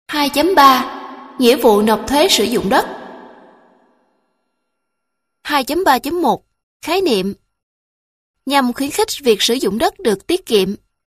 2.3 Nghĩa vụ nộp thuế sử dụng đất. 2.3.1 Khái niệm. Nhằm khuyến khích việc sử dụng đất được tiết kiệm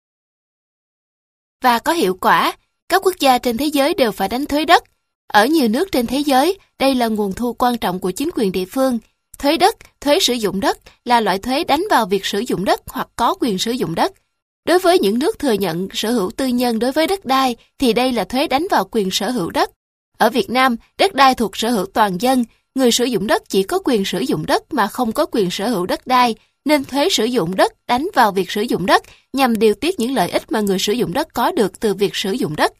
và có hiệu quả, các quốc gia trên thế giới đều phải đánh thuế đất. Ở nhiều nước trên thế giới, đây là nguồn thu quan trọng của chính quyền địa phương. Thuế đất, thuế sử dụng đất là loại thuế đánh vào việc sử dụng đất hoặc có quyền sử dụng đất. Đối với những nước thừa nhận sở hữu tư nhân đối với đất đai thì đây là thuế đánh vào quyền sở hữu đất. Ở Việt Nam, đất đai thuộc sở hữu toàn dân, người sử dụng đất chỉ có quyền sử dụng đất mà không có quyền sở hữu đất đai, nên thuế sử dụng đất đánh vào việc sử dụng đất nhằm điều tiết những lợi ích mà người sử dụng đất có được từ việc sử dụng đất.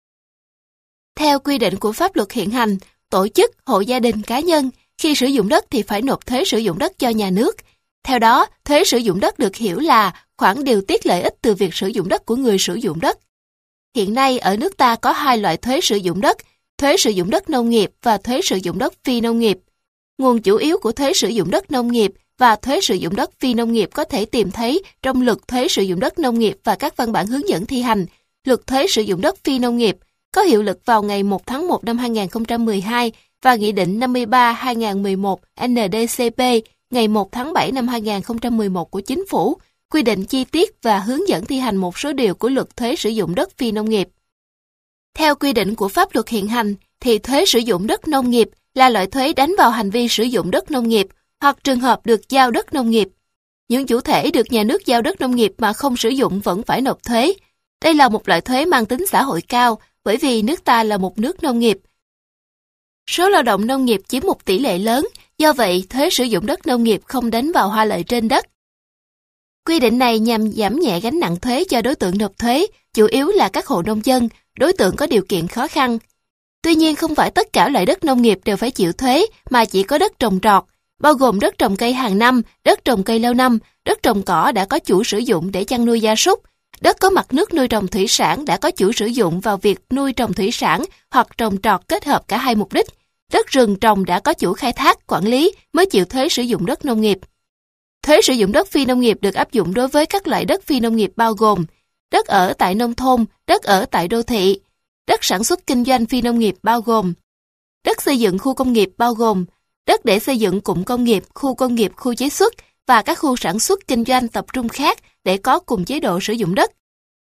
Theo quy định của pháp luật hiện hành, tổ chức, hộ gia đình, cá nhân khi sử dụng đất thì phải nộp thuế sử dụng đất cho nhà nước. Theo đó, thuế sử dụng đất được hiểu là khoản điều tiết lợi ích từ việc sử dụng đất của người sử dụng đất. Hiện nay ở nước ta có hai loại thuế sử dụng đất, thuế sử dụng đất nông nghiệp và thuế sử dụng đất phi nông nghiệp. Nguồn chủ yếu của thuế sử dụng đất nông nghiệp và thuế sử dụng đất phi nông nghiệp có thể tìm thấy trong Luật thuế sử dụng đất nông nghiệp và các văn bản hướng dẫn thi hành. Luật thuế sử dụng đất phi nông nghiệp có hiệu lực vào ngày 1 tháng 1 năm 2012 và Nghị định 53/2011 NDCP ngày 1 tháng 7 năm 2011 của Chính phủ, quy định chi tiết và hướng dẫn thi hành một số điều của Luật thuế sử dụng đất phi nông nghiệp. Theo quy định của pháp luật hiện hành, thì thuế sử dụng đất nông nghiệp là loại thuế đánh vào hành vi sử dụng đất nông nghiệp hoặc trường hợp được giao đất nông nghiệp. Những chủ thể được nhà nước giao đất nông nghiệp mà không sử dụng vẫn phải nộp thuế. Đây là một loại thuế mang tính xã hội cao bởi vì nước ta là một nước nông nghiệp. Số lao động nông nghiệp chiếm một tỷ lệ lớn, do vậy thuế sử dụng đất nông nghiệp không đánh vào hoa lợi trên đất. Quy định này nhằm giảm nhẹ gánh nặng thuế cho đối tượng nộp thuế, chủ yếu là các hộ nông dân, đối tượng có điều kiện khó khăn. Tuy nhiên không phải tất cả loại đất nông nghiệp đều phải chịu thuế mà chỉ có đất trồng trọt, bao gồm đất trồng cây hàng năm, đất trồng cây lâu năm, đất trồng cỏ đã có chủ sử dụng để chăn nuôi gia súc, đất có mặt nước nuôi trồng thủy sản đã có chủ sử dụng vào việc nuôi trồng thủy sản hoặc trồng trọt kết hợp cả hai mục đích, đất rừng trồng đã có chủ khai thác, quản lý mới chịu thuế sử dụng đất nông nghiệp. Thuế sử dụng đất phi nông nghiệp được áp dụng đối với các loại đất phi nông nghiệp bao gồm đất ở tại nông thôn, đất ở tại đô thị, đất sản xuất kinh doanh phi nông nghiệp bao gồm đất xây dựng khu công nghiệp bao gồm đất để xây dựng cụm công nghiệp, khu chế xuất và các khu sản xuất kinh doanh tập trung khác để có cùng chế độ sử dụng đất.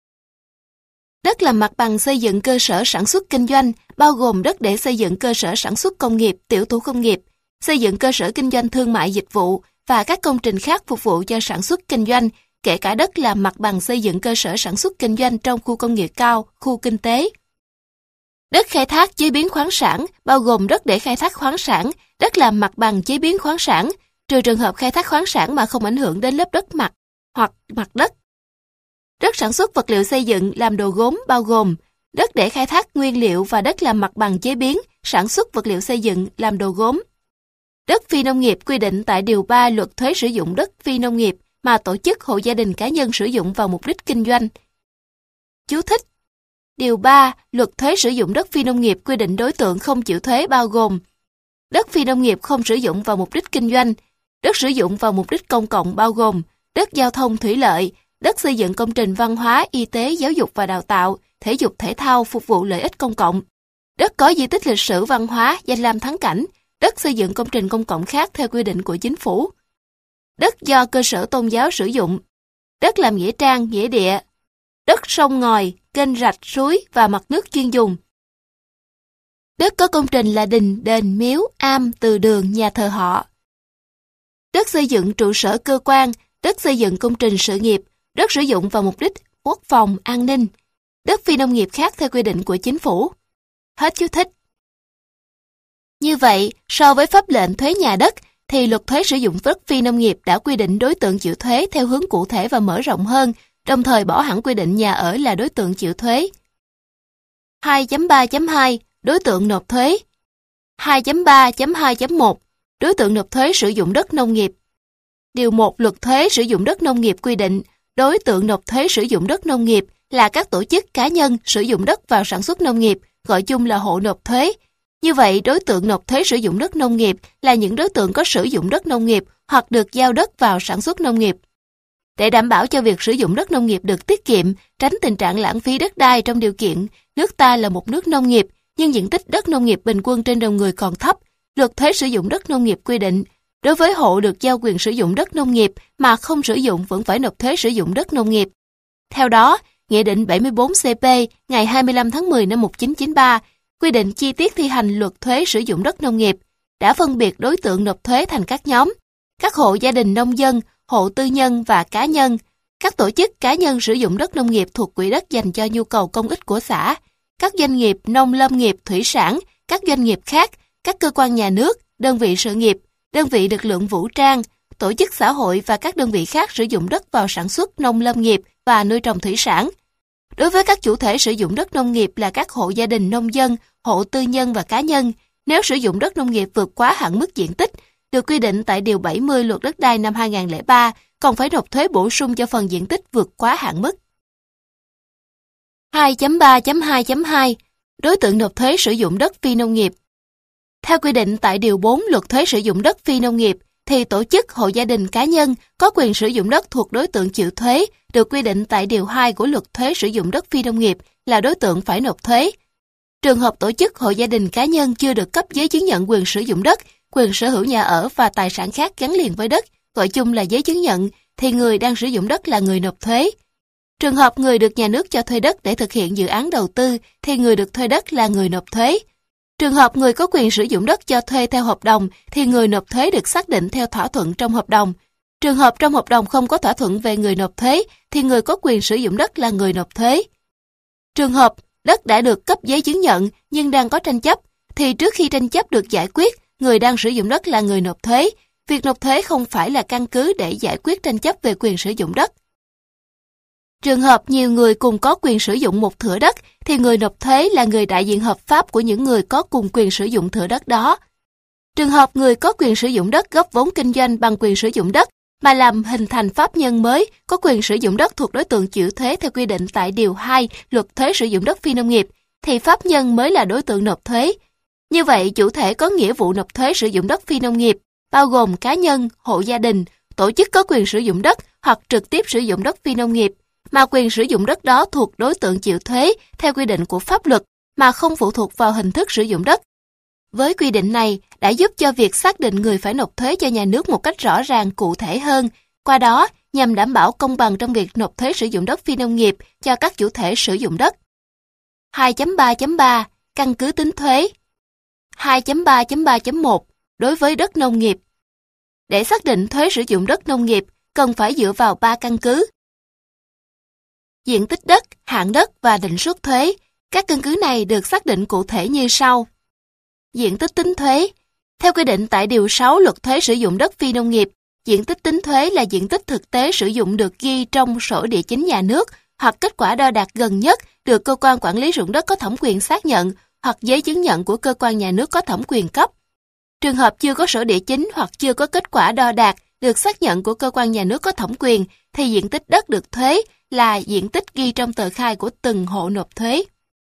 Đất làm mặt bằng xây dựng cơ sở sản xuất kinh doanh bao gồm đất để xây dựng cơ sở sản xuất công nghiệp, tiểu thủ công nghiệp, xây dựng cơ sở kinh doanh thương mại dịch vụ và các công trình khác phục vụ cho sản xuất kinh doanh, kể cả đất làm mặt bằng xây dựng cơ sở sản xuất kinh doanh trong khu công nghiệp cao, khu kinh tế. Đất khai thác chế biến khoáng sản bao gồm đất để khai thác khoáng sản, đất làm mặt bằng chế biến khoáng sản, trừ trường hợp khai thác khoáng sản mà không ảnh hưởng đến lớp đất mặt hoặc mặt đất. Đất sản xuất vật liệu xây dựng làm đồ gốm bao gồm đất để khai thác nguyên liệu và đất làm mặt bằng chế biến, sản xuất vật liệu xây dựng làm đồ gốm. Đất phi nông nghiệp quy định tại Điều 3 Luật thuế sử dụng đất phi nông nghiệp mà tổ chức, hộ gia đình, cá nhân sử dụng vào mục đích kinh doanh. Chú thích: Điều 3 Luật thuế sử dụng đất phi nông nghiệp quy định đối tượng không chịu thuế bao gồm đất phi nông nghiệp không sử dụng vào mục đích kinh doanh, đất sử dụng vào mục đích công cộng bao gồm đất giao thông thủy lợi, đất xây dựng công trình văn hóa, y tế, giáo dục và đào tạo, thể dục thể thao phục vụ lợi ích công cộng, đất có di tích lịch sử văn hóa, danh lam thắng cảnh, đất xây dựng công trình công cộng khác theo quy định của chính phủ, đất do cơ sở tôn giáo sử dụng, đất làm nghĩa trang, nghĩa địa, đất sông ngòi, kênh rạch, suối và mặt nước chuyên dùng, đất có công trình là đình, đền, miếu, am, từ đường, nhà thờ họ, đất xây dựng trụ sở cơ quan, đất xây dựng công trình sự nghiệp, đất sử dụng vào mục đích quốc phòng, an ninh, đất phi nông nghiệp khác theo quy định của chính phủ. Hết chú thích. Như vậy, so với pháp lệnh thuế nhà đất, thì Luật thuế sử dụng đất phi nông nghiệp đã quy định đối tượng chịu thuế theo hướng cụ thể và mở rộng hơn, đồng thời bỏ hẳn quy định nhà ở là đối tượng chịu thuế. 2.3.2 Đối tượng nộp thuế. 2.3.2.1 Đối tượng nộp thuế sử dụng đất nông nghiệp. Điều 1 Luật thuế sử dụng đất nông nghiệp quy định đối tượng nộp thuế sử dụng đất nông nghiệp là các tổ chức cá nhân sử dụng đất vào sản xuất nông nghiệp, gọi chung là hộ nộp thuế. Như vậy, đối tượng nộp thuế sử dụng đất nông nghiệp là những đối tượng có sử dụng đất nông nghiệp hoặc được giao đất vào sản xuất nông nghiệp. Để đảm bảo cho việc sử dụng đất nông nghiệp được tiết kiệm, tránh tình trạng lãng phí đất đai trong điều kiện nước ta là một nước nông nghiệp, nhưng diện tích đất nông nghiệp bình quân trên đầu người còn thấp. Luật thuế sử dụng đất nông nghiệp quy định, đối với hộ được giao quyền sử dụng đất nông nghiệp mà không sử dụng vẫn phải nộp thuế sử dụng đất nông nghiệp. Theo đó, Nghị định 74CP ngày 25 tháng 10 năm 1993 quy định chi tiết thi hành luật thuế sử dụng đất nông nghiệp, đã phân biệt đối tượng nộp thuế thành các nhóm: các hộ gia đình nông dân, hộ tư nhân và cá nhân, các tổ chức cá nhân sử dụng đất nông nghiệp thuộc quỹ đất dành cho nhu cầu công ích của xã, các doanh nghiệp nông lâm nghiệp, thủy sản, các doanh nghiệp khác, các cơ quan nhà nước, đơn vị sự nghiệp, đơn vị lực lượng vũ trang, tổ chức xã hội và các đơn vị khác sử dụng đất vào sản xuất nông lâm nghiệp và nuôi trồng thủy sản. Đối với các chủ thể sử dụng đất nông nghiệp là các hộ gia đình nông dân, hộ tư nhân và cá nhân, nếu sử dụng đất nông nghiệp vượt quá hạn mức diện tích được quy định tại Điều 70 Luật Đất đai năm 2003, còn phải nộp thuế bổ sung cho phần diện tích vượt quá hạn mức. 2.3.2.2 Đối tượng nộp thuế sử dụng đất phi nông nghiệp. Theo quy định tại Điều 4 Luật thuế sử dụng đất phi nông nghiệp, thì tổ chức, hộ gia đình, cá nhân có quyền sử dụng đất thuộc đối tượng chịu thuế được quy định tại Điều 2 của Luật thuế sử dụng đất phi nông nghiệp là đối tượng phải nộp thuế. Trường hợp tổ chức, hộ gia đình, cá nhân chưa được cấp giấy chứng nhận quyền sử dụng đất, quyền sở hữu nhà ở và tài sản khác gắn liền với đất, gọi chung là giấy chứng nhận, thì người đang sử dụng đất là người nộp thuế. Trường hợp người được nhà nước cho thuê đất để thực hiện dự án đầu tư, thì người được thuê đất là người nộp thuế. Trường hợp người có quyền sử dụng đất cho thuê theo hợp đồng, thì người nộp thuế được xác định theo thỏa thuận trong hợp đồng. Trường hợp trong hợp đồng không có thỏa thuận về người nộp thuế, thì người có quyền sử dụng đất là người nộp thuế. Trường hợp đất đã được cấp giấy chứng nhận nhưng đang có tranh chấp, thì trước khi tranh chấp được giải quyết, người đang sử dụng đất là người nộp thuế. Việc nộp thuế không phải là căn cứ để giải quyết tranh chấp về quyền sử dụng đất. Trường hợp nhiều người cùng có quyền sử dụng một thửa đất, thì người nộp thuế là người đại diện hợp pháp của những người có cùng quyền sử dụng thửa đất đó. Trường hợp người có quyền sử dụng đất góp vốn kinh doanh bằng quyền sử dụng đất mà làm hình thành pháp nhân mới có quyền sử dụng đất thuộc đối tượng chịu thuế theo quy định tại Điều 2 Luật thuế sử dụng đất phi nông nghiệp, thì pháp nhân mới là đối tượng nộp thuế. Như vậy, chủ thể có nghĩa vụ nộp thuế sử dụng đất phi nông nghiệp, bao gồm cá nhân, hộ gia đình, tổ chức có quyền sử dụng đất hoặc trực tiếp sử dụng đất phi nông nghiệp, mà quyền sử dụng đất đó thuộc đối tượng chịu thuế theo quy định của pháp luật mà không phụ thuộc vào hình thức sử dụng đất. Với quy định này đã giúp cho việc xác định người phải nộp thuế cho nhà nước một cách rõ ràng, cụ thể hơn, qua đó nhằm đảm bảo công bằng trong việc nộp thuế sử dụng đất phi nông nghiệp cho các chủ thể sử dụng đất. 2.3.3 Căn cứ tính thuế. 2.3.3.1 Đối với đất nông nghiệp. Để xác định thuế sử dụng đất nông nghiệp, cần phải dựa vào 3 căn cứ: diện tích đất, hạn đất và định suất thuế. Các căn cứ này được xác định cụ thể như sau. Diện tích tính thuế. Theo quy định tại Điều 6 Luật thuế sử dụng đất phi nông nghiệp, diện tích tính thuế là diện tích thực tế sử dụng được ghi trong sổ địa chính nhà nước hoặc kết quả đo đạc gần nhất được cơ quan quản lý ruộng đất có thẩm quyền xác nhận hoặc giấy chứng nhận của cơ quan nhà nước có thẩm quyền cấp. Trường hợp chưa có sổ địa chính hoặc chưa có kết quả đo đạc được xác nhận của cơ quan nhà nước có thẩm quyền, thì diện tích đất được thuế là diện tích ghi trong tờ khai của từng hộ nộp thuế.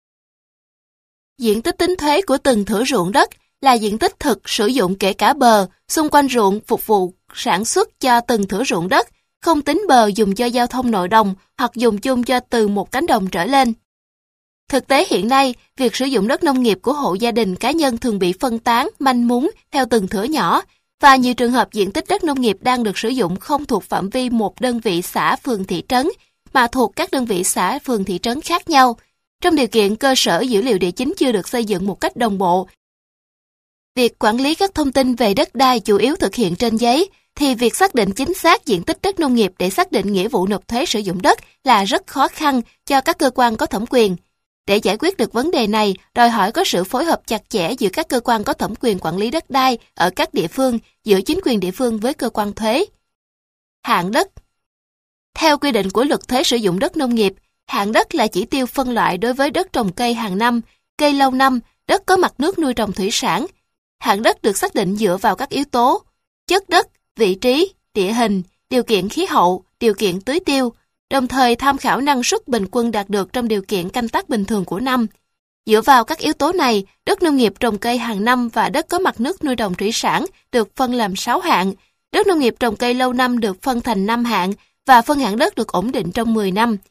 Diện tích tính thuế của từng thửa ruộng đất là diện tích thực sử dụng kể cả bờ, xung quanh ruộng phục vụ sản xuất cho từng thửa ruộng đất, không tính bờ dùng cho giao thông nội đồng hoặc dùng chung cho từ một cánh đồng trở lên. Thực tế hiện nay, việc sử dụng đất nông nghiệp của hộ gia đình, cá nhân thường bị phân tán, manh mún theo từng thửa nhỏ, và nhiều trường hợp diện tích đất nông nghiệp đang được sử dụng không thuộc phạm vi một đơn vị xã, phường, thị trấn, mà thuộc các đơn vị xã, phường, thị trấn khác nhau. Trong điều kiện cơ sở dữ liệu địa chính chưa được xây dựng một cách đồng bộ, việc quản lý các thông tin về đất đai chủ yếu thực hiện trên giấy, thì việc xác định chính xác diện tích đất nông nghiệp để xác định nghĩa vụ nộp thuế sử dụng đất là rất khó khăn cho các cơ quan có thẩm quyền. Để giải quyết được vấn đề này, đòi hỏi có sự phối hợp chặt chẽ giữa các cơ quan có thẩm quyền quản lý đất đai ở các địa phương, giữa chính quyền địa phương với cơ quan thuế. Hạn đất. Theo quy định của Luật thuế sử dụng đất nông nghiệp, hạn đất là chỉ tiêu phân loại đối với đất trồng cây hàng năm, cây lâu năm, đất có mặt nước nuôi trồng thủy sản. Hạn đất được xác định dựa vào các yếu tố: chất đất, vị trí, địa hình, điều kiện khí hậu, điều kiện tưới tiêu, đồng thời tham khảo năng suất bình quân đạt được trong điều kiện canh tác bình thường của năm. Dựa vào các yếu tố này, đất nông nghiệp trồng cây hàng năm và đất có mặt nước nuôi trồng thủy sản được phân làm 6 hạng, đất nông nghiệp trồng cây lâu năm được phân thành 5 hạng và phân hạng đất được ổn định trong 10 năm.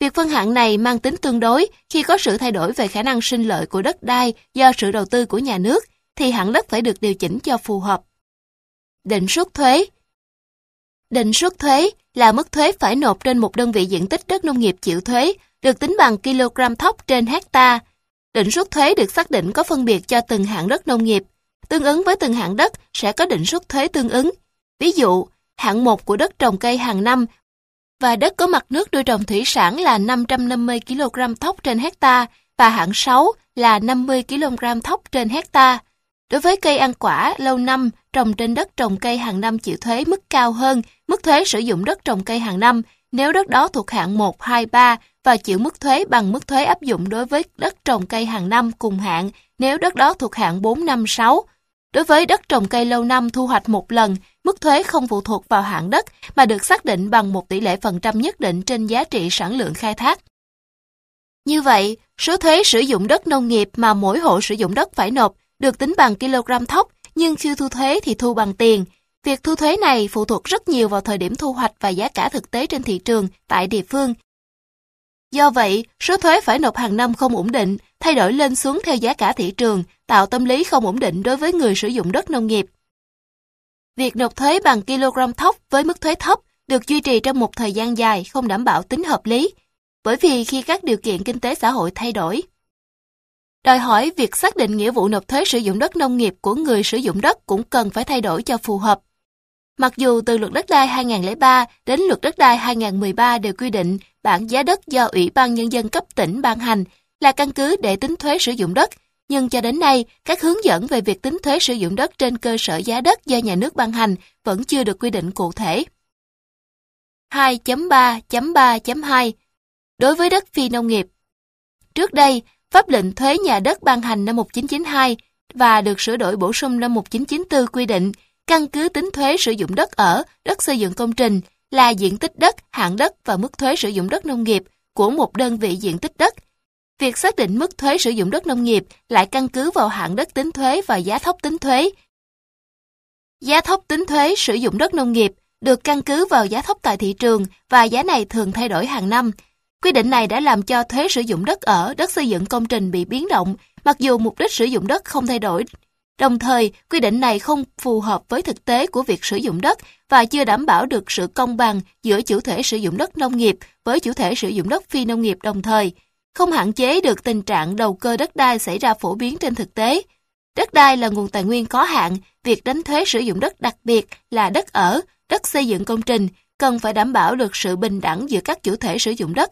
Việc phân hạng này mang tính tương đối khi có sự thay đổi về khả năng sinh lợi của đất đai do sự đầu tư của nhà nước, thì hạng đất phải được điều chỉnh cho phù hợp. Định suất thuế. Định suất thuế là mức thuế phải nộp trên một đơn vị diện tích đất nông nghiệp chịu thuế, được tính bằng kg thóc trên hecta. Định suất thuế được xác định có phân biệt cho từng hạng đất nông nghiệp. Tương ứng với từng hạng đất sẽ có định suất thuế tương ứng. Ví dụ, hạng 1 của đất trồng cây hàng năm và đất có mặt nước nuôi trồng thủy sản là 550 kg thóc trên hecta và hạng 6 là 50 kg thóc trên hecta. Đối với cây ăn quả lâu năm trồng trên đất trồng cây hàng năm chịu thuế mức cao hơn mức thuế sử dụng đất trồng cây hàng năm nếu đất đó thuộc hạng 1, 2, 3 và chịu mức thuế bằng mức thuế áp dụng đối với đất trồng cây hàng năm cùng hạng nếu đất đó thuộc hạng 4, 5, 6. Đối với đất trồng cây lâu năm thu hoạch một lần, mức thuế không phụ thuộc vào hạng đất mà được xác định bằng một tỷ lệ phần trăm nhất định trên giá trị sản lượng khai thác. Như vậy, số thuế sử dụng đất nông nghiệp mà mỗi hộ sử dụng đất phải nộp được tính bằng kg thóc, nhưng khi thu thuế thì thu bằng tiền. Việc thu thuế này phụ thuộc rất nhiều vào thời điểm thu hoạch và giá cả thực tế trên thị trường tại địa phương. Do vậy, số thuế phải nộp hàng năm không ổn định, thay đổi lên xuống theo giá cả thị trường, tạo tâm lý không ổn định đối với người sử dụng đất nông nghiệp. Việc nộp thuế bằng kg thóc với mức thuế thấp được duy trì trong một thời gian dài không đảm bảo tính hợp lý, bởi vì khi các điều kiện kinh tế xã hội thay đổi, đòi hỏi việc xác định nghĩa vụ nộp thuế sử dụng đất nông nghiệp của người sử dụng đất cũng cần phải thay đổi cho phù hợp. Mặc dù từ Luật Đất đai 2003 đến Luật Đất đai 2013 đều quy định bảng giá đất do Ủy ban Nhân dân cấp tỉnh ban hành là căn cứ để tính thuế sử dụng đất, nhưng cho đến nay, các hướng dẫn về việc tính thuế sử dụng đất trên cơ sở giá đất do nhà nước ban hành vẫn chưa được quy định cụ thể. 2.3.3.2 Đối với đất phi nông nghiệp. Trước đây, Pháp lệnh thuế nhà đất ban hành năm 1992 và được sửa đổi bổ sung năm 1994 quy định căn cứ tính thuế sử dụng đất ở, đất xây dựng công trình là diện tích đất, hạng đất và mức thuế sử dụng đất nông nghiệp của một đơn vị diện tích đất. Việc xác định mức thuế sử dụng đất nông nghiệp lại căn cứ vào hạng đất tính thuế và giá thóc tính thuế. Giá thóc tính thuế sử dụng đất nông nghiệp được căn cứ vào giá thóc tại thị trường và giá này thường thay đổi hàng năm. Quy định này đã làm cho thuế sử dụng đất ở, đất xây dựng công trình bị biến động, mặc dù mục đích sử dụng đất không thay đổi. Đồng thời, quy định này không phù hợp với thực tế của việc sử dụng đất và chưa đảm bảo được sự công bằng giữa chủ thể sử dụng đất nông nghiệp với chủ thể sử dụng đất phi nông nghiệp đồng thời, không hạn chế được tình trạng đầu cơ đất đai xảy ra phổ biến trên thực tế. Đất đai là nguồn tài nguyên có hạn, việc đánh thuế sử dụng đất đặc biệt là đất ở, đất xây dựng công trình, cần phải đảm bảo được sự bình đẳng giữa các chủ thể sử dụng đất.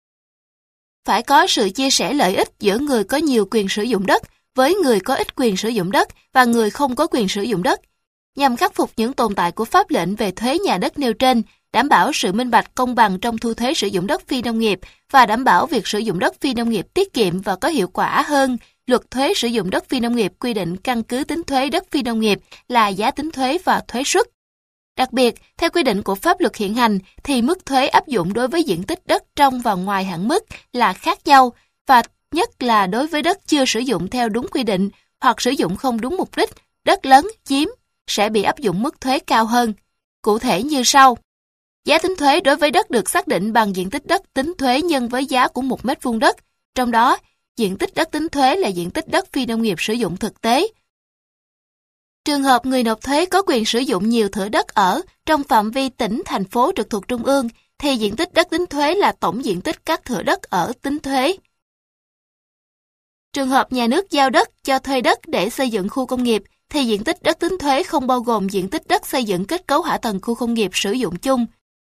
Phải có sự chia sẻ lợi ích giữa người có nhiều quyền sử dụng đất với người có ít quyền sử dụng đất và người không có quyền sử dụng đất, nhằm khắc phục những tồn tại của pháp lệnh về thuế nhà đất nêu trên, đảm bảo sự minh bạch công bằng trong thu thuế sử dụng đất phi nông nghiệp và đảm bảo việc sử dụng đất phi nông nghiệp tiết kiệm và có hiệu quả hơn. Luật thuế sử dụng đất phi nông nghiệp quy định căn cứ tính thuế đất phi nông nghiệp là giá tính thuế và thuế suất. Đặc biệt, theo quy định của pháp luật hiện hành thì mức thuế áp dụng đối với diện tích đất trong và ngoài hạn mức là khác nhau và nhất là đối với đất chưa sử dụng theo đúng quy định hoặc sử dụng không đúng mục đích, đất lấn, chiếm sẽ bị áp dụng mức thuế cao hơn. Cụ thể như sau. Giá tính thuế đối với đất được xác định bằng diện tích đất tính thuế nhân với giá của 1 mét vuông đất. Trong đó, diện tích đất tính thuế là diện tích đất phi nông nghiệp sử dụng thực tế. Trường hợp người nộp thuế có quyền sử dụng nhiều thửa đất ở trong phạm vi tỉnh, thành phố trực thuộc Trung ương, thì diện tích đất tính thuế là tổng diện tích các thửa đất ở tính thuế. Trường hợp nhà nước giao đất cho thuê đất để xây dựng khu công nghiệp, thì diện tích đất tính thuế không bao gồm diện tích đất xây dựng kết cấu hạ tầng khu công nghiệp sử dụng chung.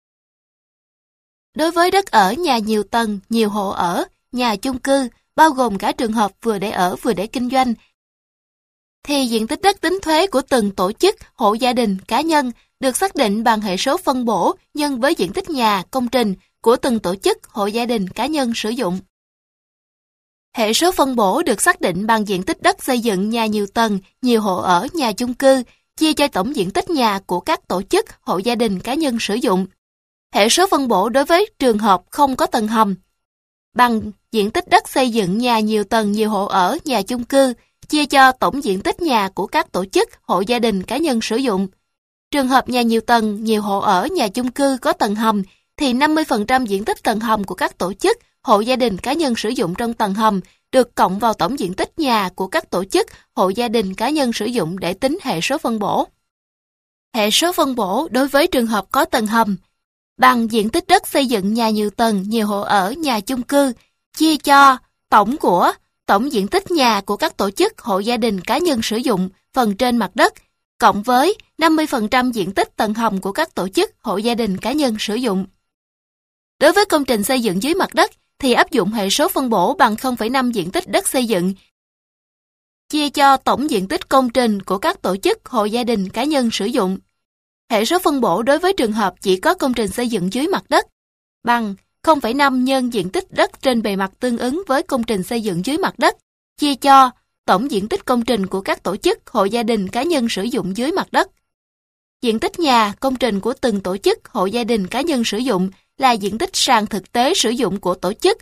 Đối với đất ở nhà nhiều tầng, nhiều hộ ở, nhà chung cư, bao gồm cả trường hợp vừa để ở vừa để kinh doanh, thì diện tích đất tính thuế của từng tổ chức, hộ gia đình, cá nhân được xác định bằng hệ số phân bổ nhân với diện tích nhà, công trình của từng tổ chức, hộ gia đình, cá nhân sử dụng. Hệ số phân bổ được xác định bằng diện tích đất xây dựng nhà nhiều tầng, nhiều hộ ở, nhà chung cư, chia cho tổng diện tích nhà của các tổ chức, hộ gia đình, cá nhân sử dụng. Hệ số phân bổ đối với trường hợp không có tầng hầm bằng diện tích đất xây dựng nhà nhiều tầng, nhiều hộ ở, nhà chung cư, chia cho tổng diện tích nhà của các tổ chức, hộ gia đình, cá nhân sử dụng. Trường hợp nhà nhiều tầng, nhiều hộ ở, nhà chung cư có tầng hầm thì 50% diện tích tầng hầm của các tổ chức, hộ gia đình cá nhân sử dụng trong tầng hầm được cộng vào tổng diện tích nhà của các tổ chức, hộ gia đình cá nhân sử dụng để tính hệ số phân bổ. Hệ số phân bổ đối với trường hợp có tầng hầm bằng diện tích đất xây dựng nhà nhiều tầng, nhiều hộ ở, nhà chung cư, chia cho tổng diện tích nhà của các tổ chức, hộ gia đình cá nhân sử dụng phần trên mặt đất, cộng với 50% diện tích tầng hầm của các tổ chức, hộ gia đình cá nhân sử dụng. Đối với công trình xây dựng dưới mặt đất thì áp dụng hệ số phân bổ bằng 0,5 diện tích đất xây dựng, chia cho tổng diện tích công trình của các tổ chức, hộ gia đình cá nhân sử dụng. Hệ số phân bổ đối với trường hợp chỉ có công trình xây dựng dưới mặt đất bằng 0,5 nhân diện tích đất trên bề mặt tương ứng với công trình xây dựng dưới mặt đất, chia cho tổng diện tích công trình của các tổ chức, hộ gia đình cá nhân sử dụng dưới mặt đất. Diện tích nhà, công trình của từng tổ chức, hộ gia đình cá nhân sử dụng là diện tích sàn thực tế sử dụng của tổ chức,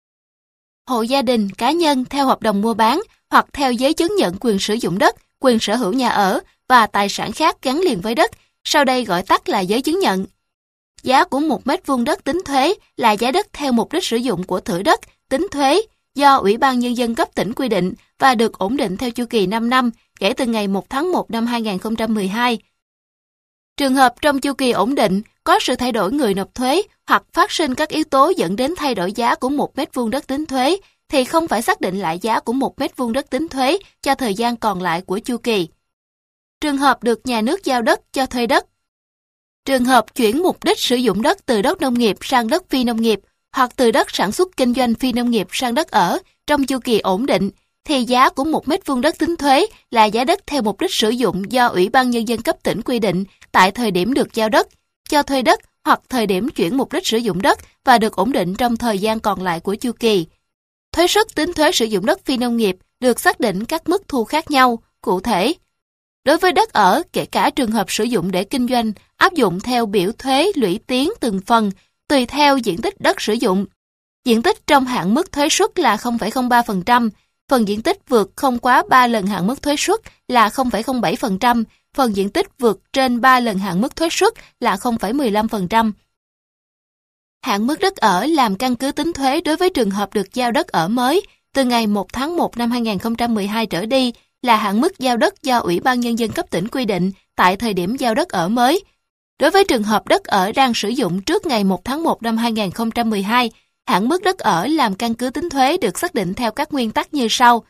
hộ gia đình cá nhân theo hợp đồng mua bán hoặc theo giấy chứng nhận quyền sử dụng đất, quyền sở hữu nhà ở và tài sản khác gắn liền với đất, sau đây gọi tắt là giấy chứng nhận. Giá của 1 mét vuông đất tính thuế là giá đất theo mục đích sử dụng của thửa đất, tính thuế do Ủy ban Nhân dân cấp tỉnh quy định và được ổn định theo chu kỳ 5 năm kể từ ngày 1 tháng 1 năm 2012. Trường hợp trong chu kỳ ổn định có sự thay đổi người nộp thuế hoặc phát sinh các yếu tố dẫn đến thay đổi giá của 1 mét vuông đất tính thuế thì không phải xác định lại giá của 1 mét vuông đất tính thuế cho thời gian còn lại của chu kỳ. Trường hợp được nhà nước giao đất cho thuê đất. Trường hợp chuyển mục đích sử dụng đất từ đất nông nghiệp sang đất phi nông nghiệp hoặc từ đất sản xuất kinh doanh phi nông nghiệp sang đất ở trong chu kỳ ổn định thì giá của 1 mét vuông đất tính thuế là giá đất theo mục đích sử dụng do Ủy ban Nhân dân cấp tỉnh quy định tại thời điểm được giao đất, cho thuê đất hoặc thời điểm chuyển mục đích sử dụng đất và được ổn định trong thời gian còn lại của chu kỳ. Thuế suất tính thuế sử dụng đất phi nông nghiệp được xác định các mức thu khác nhau, cụ thể. Đối với đất ở, kể cả trường hợp sử dụng để kinh doanh, áp dụng theo biểu thuế lũy tiến từng phần, tùy theo diện tích đất sử dụng. Diện tích trong hạn mức thuế suất là 0,03%, phần diện tích vượt không quá 3 lần hạn mức thuế suất là 0,07%, phần diện tích vượt trên 3 lần hạn mức thuế suất là 0,15%. Hạn mức đất ở làm căn cứ tính thuế đối với trường hợp được giao đất ở mới từ ngày 1 tháng 1 năm 2012 trở đi là hạn mức giao đất do Ủy ban Nhân dân cấp tỉnh quy định tại thời điểm giao đất ở mới. Đối với trường hợp đất ở đang sử dụng trước ngày 1 tháng 1 năm 2012, hạn mức đất ở làm căn cứ tính thuế được xác định theo các nguyên tắc như sau.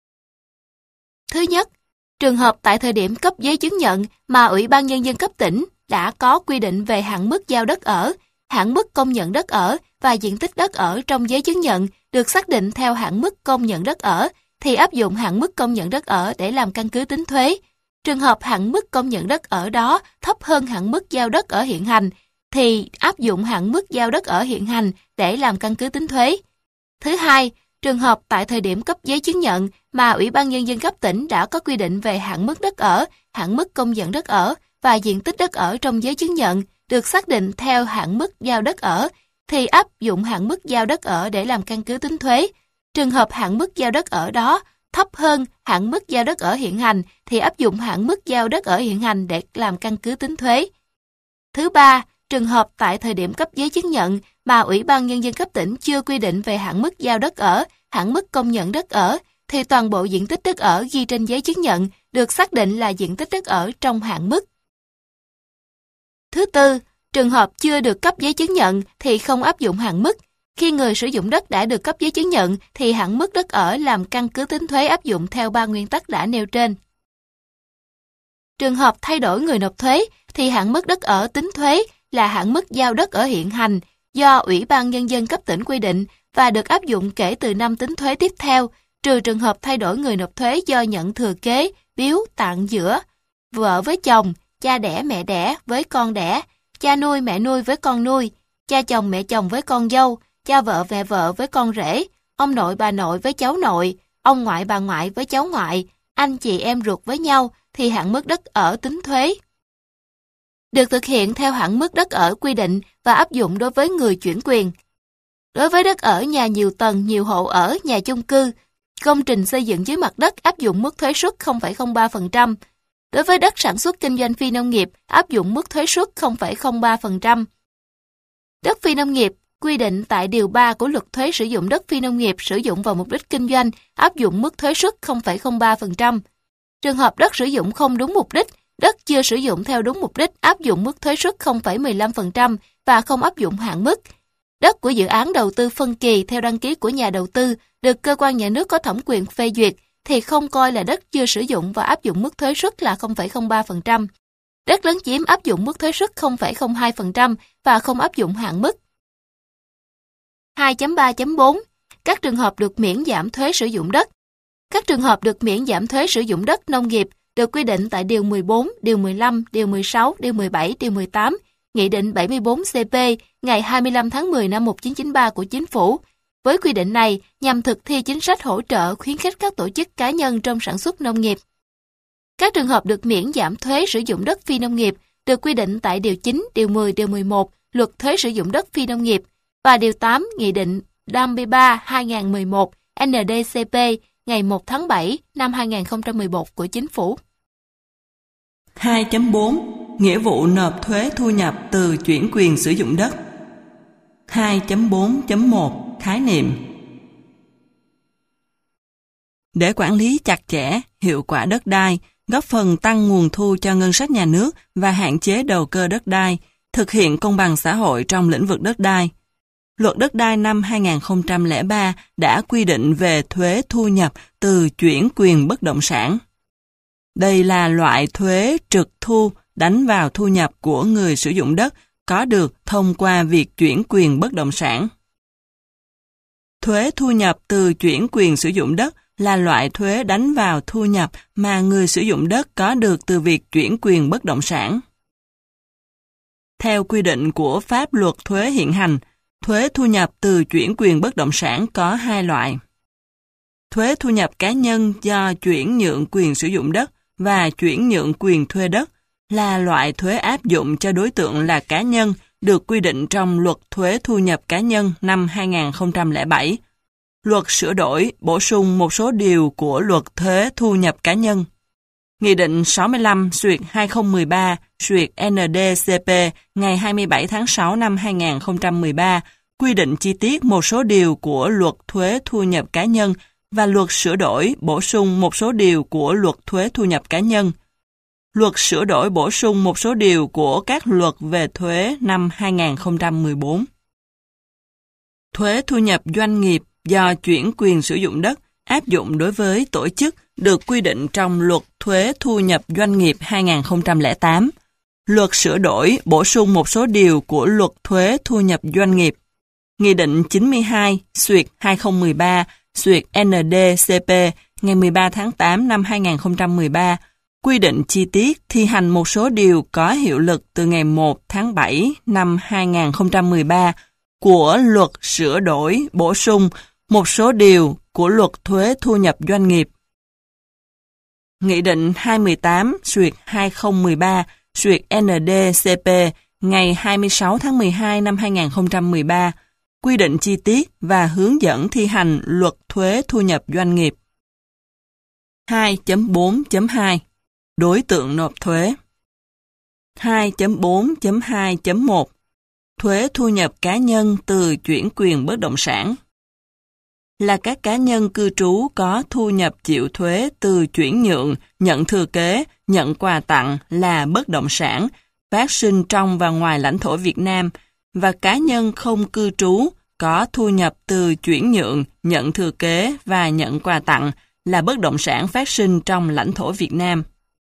Thứ nhất, trường hợp tại thời điểm cấp giấy chứng nhận mà Ủy ban Nhân dân cấp tỉnh đã có quy định về hạn mức giao đất ở, hạn mức công nhận đất ở và diện tích đất ở trong giấy chứng nhận được xác định theo hạn mức công nhận đất ở, thì áp dụng hạn mức công nhận đất ở để làm căn cứ tính thuế. Trường hợp hạn mức công nhận đất ở đó thấp hơn hạn mức giao đất ở hiện hành, thì áp dụng hạn mức giao đất ở hiện hành để làm căn cứ tính thuế. Thứ hai, trường hợp tại thời điểm cấp giấy chứng nhận mà Ủy ban Nhân dân cấp tỉnh đã có quy định về hạn mức đất ở, hạn mức công nhận đất ở và diện tích đất ở trong giấy chứng nhận được xác định theo hạn mức giao đất ở, thì áp dụng hạn mức giao đất ở để làm căn cứ tính thuế. Trường hợp hạn mức giao đất ở đó thấp hơn hạn mức giao đất ở hiện hành thì áp dụng hạn mức giao đất ở hiện hành để làm căn cứ tính thuế. Thứ ba, trường hợp tại thời điểm cấp giấy chứng nhận mà Ủy ban Nhân dân cấp tỉnh chưa quy định về hạn mức giao đất ở, hạn mức công nhận đất ở, thì toàn bộ diện tích đất ở ghi trên giấy chứng nhận được xác định là diện tích đất ở trong hạn mức. Thứ tư, trường hợp chưa được cấp giấy chứng nhận thì không áp dụng hạn mức. Khi người sử dụng đất đã được cấp giấy chứng nhận thì hạn mức đất ở làm căn cứ tính thuế áp dụng theo 3 nguyên tắc đã nêu trên. Trường hợp thay đổi người nộp thuế thì hạn mức đất ở tính thuế là hạn mức giao đất ở hiện hành do Ủy ban Nhân dân cấp tỉnh quy định và được áp dụng kể từ năm tính thuế tiếp theo, trừ trường hợp thay đổi người nộp thuế do nhận thừa kế, biếu, tặng giữa, vợ với chồng, cha đẻ mẹ đẻ với con đẻ, cha nuôi mẹ nuôi với con nuôi, cha chồng mẹ chồng với con dâu, cha vợ mẹ vợ với con rể, ông nội bà nội với cháu nội, ông ngoại bà ngoại với cháu ngoại, anh chị em ruột với nhau thì hạn mức đất ở tính thuế được thực hiện theo hạn mức đất ở quy định và áp dụng đối với người chuyển quyền. Đối với đất ở nhà nhiều tầng, nhiều hộ ở, nhà chung cư, công trình xây dựng dưới mặt đất áp dụng mức thuế suất 0,03%. Đối với đất sản xuất kinh doanh phi nông nghiệp áp dụng mức thuế suất 0,03%. Đất phi nông nghiệp quy định tại Điều 3 của Luật Thuế sử dụng đất phi nông nghiệp sử dụng vào mục đích kinh doanh áp dụng mức thuế suất 0,03%. Trường hợp đất sử dụng không đúng mục đích, đất chưa sử dụng theo đúng mục đích áp dụng mức thuế suất 0,15% và không áp dụng hạn mức. Đất của dự án đầu tư phân kỳ theo đăng ký của nhà đầu tư được cơ quan nhà nước có thẩm quyền phê duyệt thì không coi là đất chưa sử dụng và áp dụng mức thuế suất là 0,03%. Đất lấn chiếm áp dụng mức thuế suất 0,02% và không áp dụng hạn mức. 2.3.4 Các trường hợp được miễn giảm thuế sử dụng đất. Các trường hợp được miễn giảm thuế sử dụng đất nông nghiệp được quy định tại Điều 14, Điều 15, Điều 16, Điều 17, Điều 18, Nghị định 74CP ngày 25 tháng 10 năm 1993 của Chính phủ. Với quy định này, nhằm thực thi chính sách hỗ trợ khuyến khích các tổ chức cá nhân trong sản xuất nông nghiệp. Các trường hợp được miễn giảm thuế sử dụng đất phi nông nghiệp được quy định tại Điều 9, Điều 10, Điều 11 Luật Thuế sử dụng đất phi nông nghiệp và Điều 8 Nghị định 53/2011 NDCP ngày 1 tháng 7 năm 2011 của Chính phủ. 2.4 Nghĩa vụ nộp thuế thu nhập từ chuyển quyền sử dụng đất. 2.4.1 Khái niệm. Để quản lý chặt chẽ, hiệu quả đất đai, góp phần tăng nguồn thu cho ngân sách nhà nước và hạn chế đầu cơ đất đai, thực hiện công bằng xã hội trong lĩnh vực đất đai. Luật đất đai năm 2003 đã quy định về thuế thu nhập từ chuyển quyền bất động sản. Đây là loại thuế trực thu đánh vào thu nhập của người sử dụng đất có được thông qua việc chuyển quyền bất động sản. Thuế thu nhập từ chuyển quyền sử dụng đất là loại thuế đánh vào thu nhập mà người sử dụng đất có được từ việc chuyển quyền bất động sản. Theo quy định của pháp luật thuế hiện hành, thuế thu nhập từ chuyển quyền bất động sản có hai loại. Thuế thu nhập cá nhân do chuyển nhượng quyền sử dụng đất và chuyển nhượng quyền thuê đất là loại thuế áp dụng cho đối tượng là cá nhân được quy định trong Luật Thuế Thu nhập Cá nhân năm 2007, Luật sửa đổi, bổ sung một số điều của Luật Thuế Thu nhập Cá nhân, Nghị định 65/2013/NDCP ngày 27 tháng 6 năm 2013 quy định chi tiết một số điều của Luật Thuế Thu nhập Cá nhân và Luật sửa đổi, bổ sung một số điều của Luật Thuế Thu nhập Cá nhân. Luật sửa đổi bổ sung một số điều của các luật về thuế năm 2014. Thuế thu nhập doanh nghiệp do chuyển quyền sử dụng đất áp dụng đối với tổ chức được quy định trong Luật Thuế Thu nhập Doanh nghiệp 2008. Luật sửa đổi bổ sung một số điều của Luật Thuế Thu nhập Doanh nghiệp. Nghị định 92/2013/NDCP ngày 13 tháng 8 năm 2013 quy định chi tiết thi hành một số điều có hiệu lực từ ngày 1 tháng 7 năm 2013 của Luật sửa đổi bổ sung một số điều của Luật Thuế Thu nhập Doanh nghiệp. Nghị định 218/2013/NDCP ngày 26 tháng 12 năm 2013 quy định chi tiết và hướng dẫn thi hành Luật Thuế Thu nhập Doanh nghiệp. 2.4.2 Đối tượng nộp thuế. 2.4.2.1 Thuế thu nhập cá nhân từ chuyển quyền bất động sản. Là các cá nhân cư trú có thu nhập chịu thuế từ chuyển nhượng, nhận thừa kế, nhận quà tặng là bất động sản, phát sinh trong và ngoài lãnh thổ Việt Nam, và cá nhân không cư trú có thu nhập từ chuyển nhượng, nhận thừa kế và nhận quà tặng là bất động sản phát sinh trong lãnh thổ Việt Nam.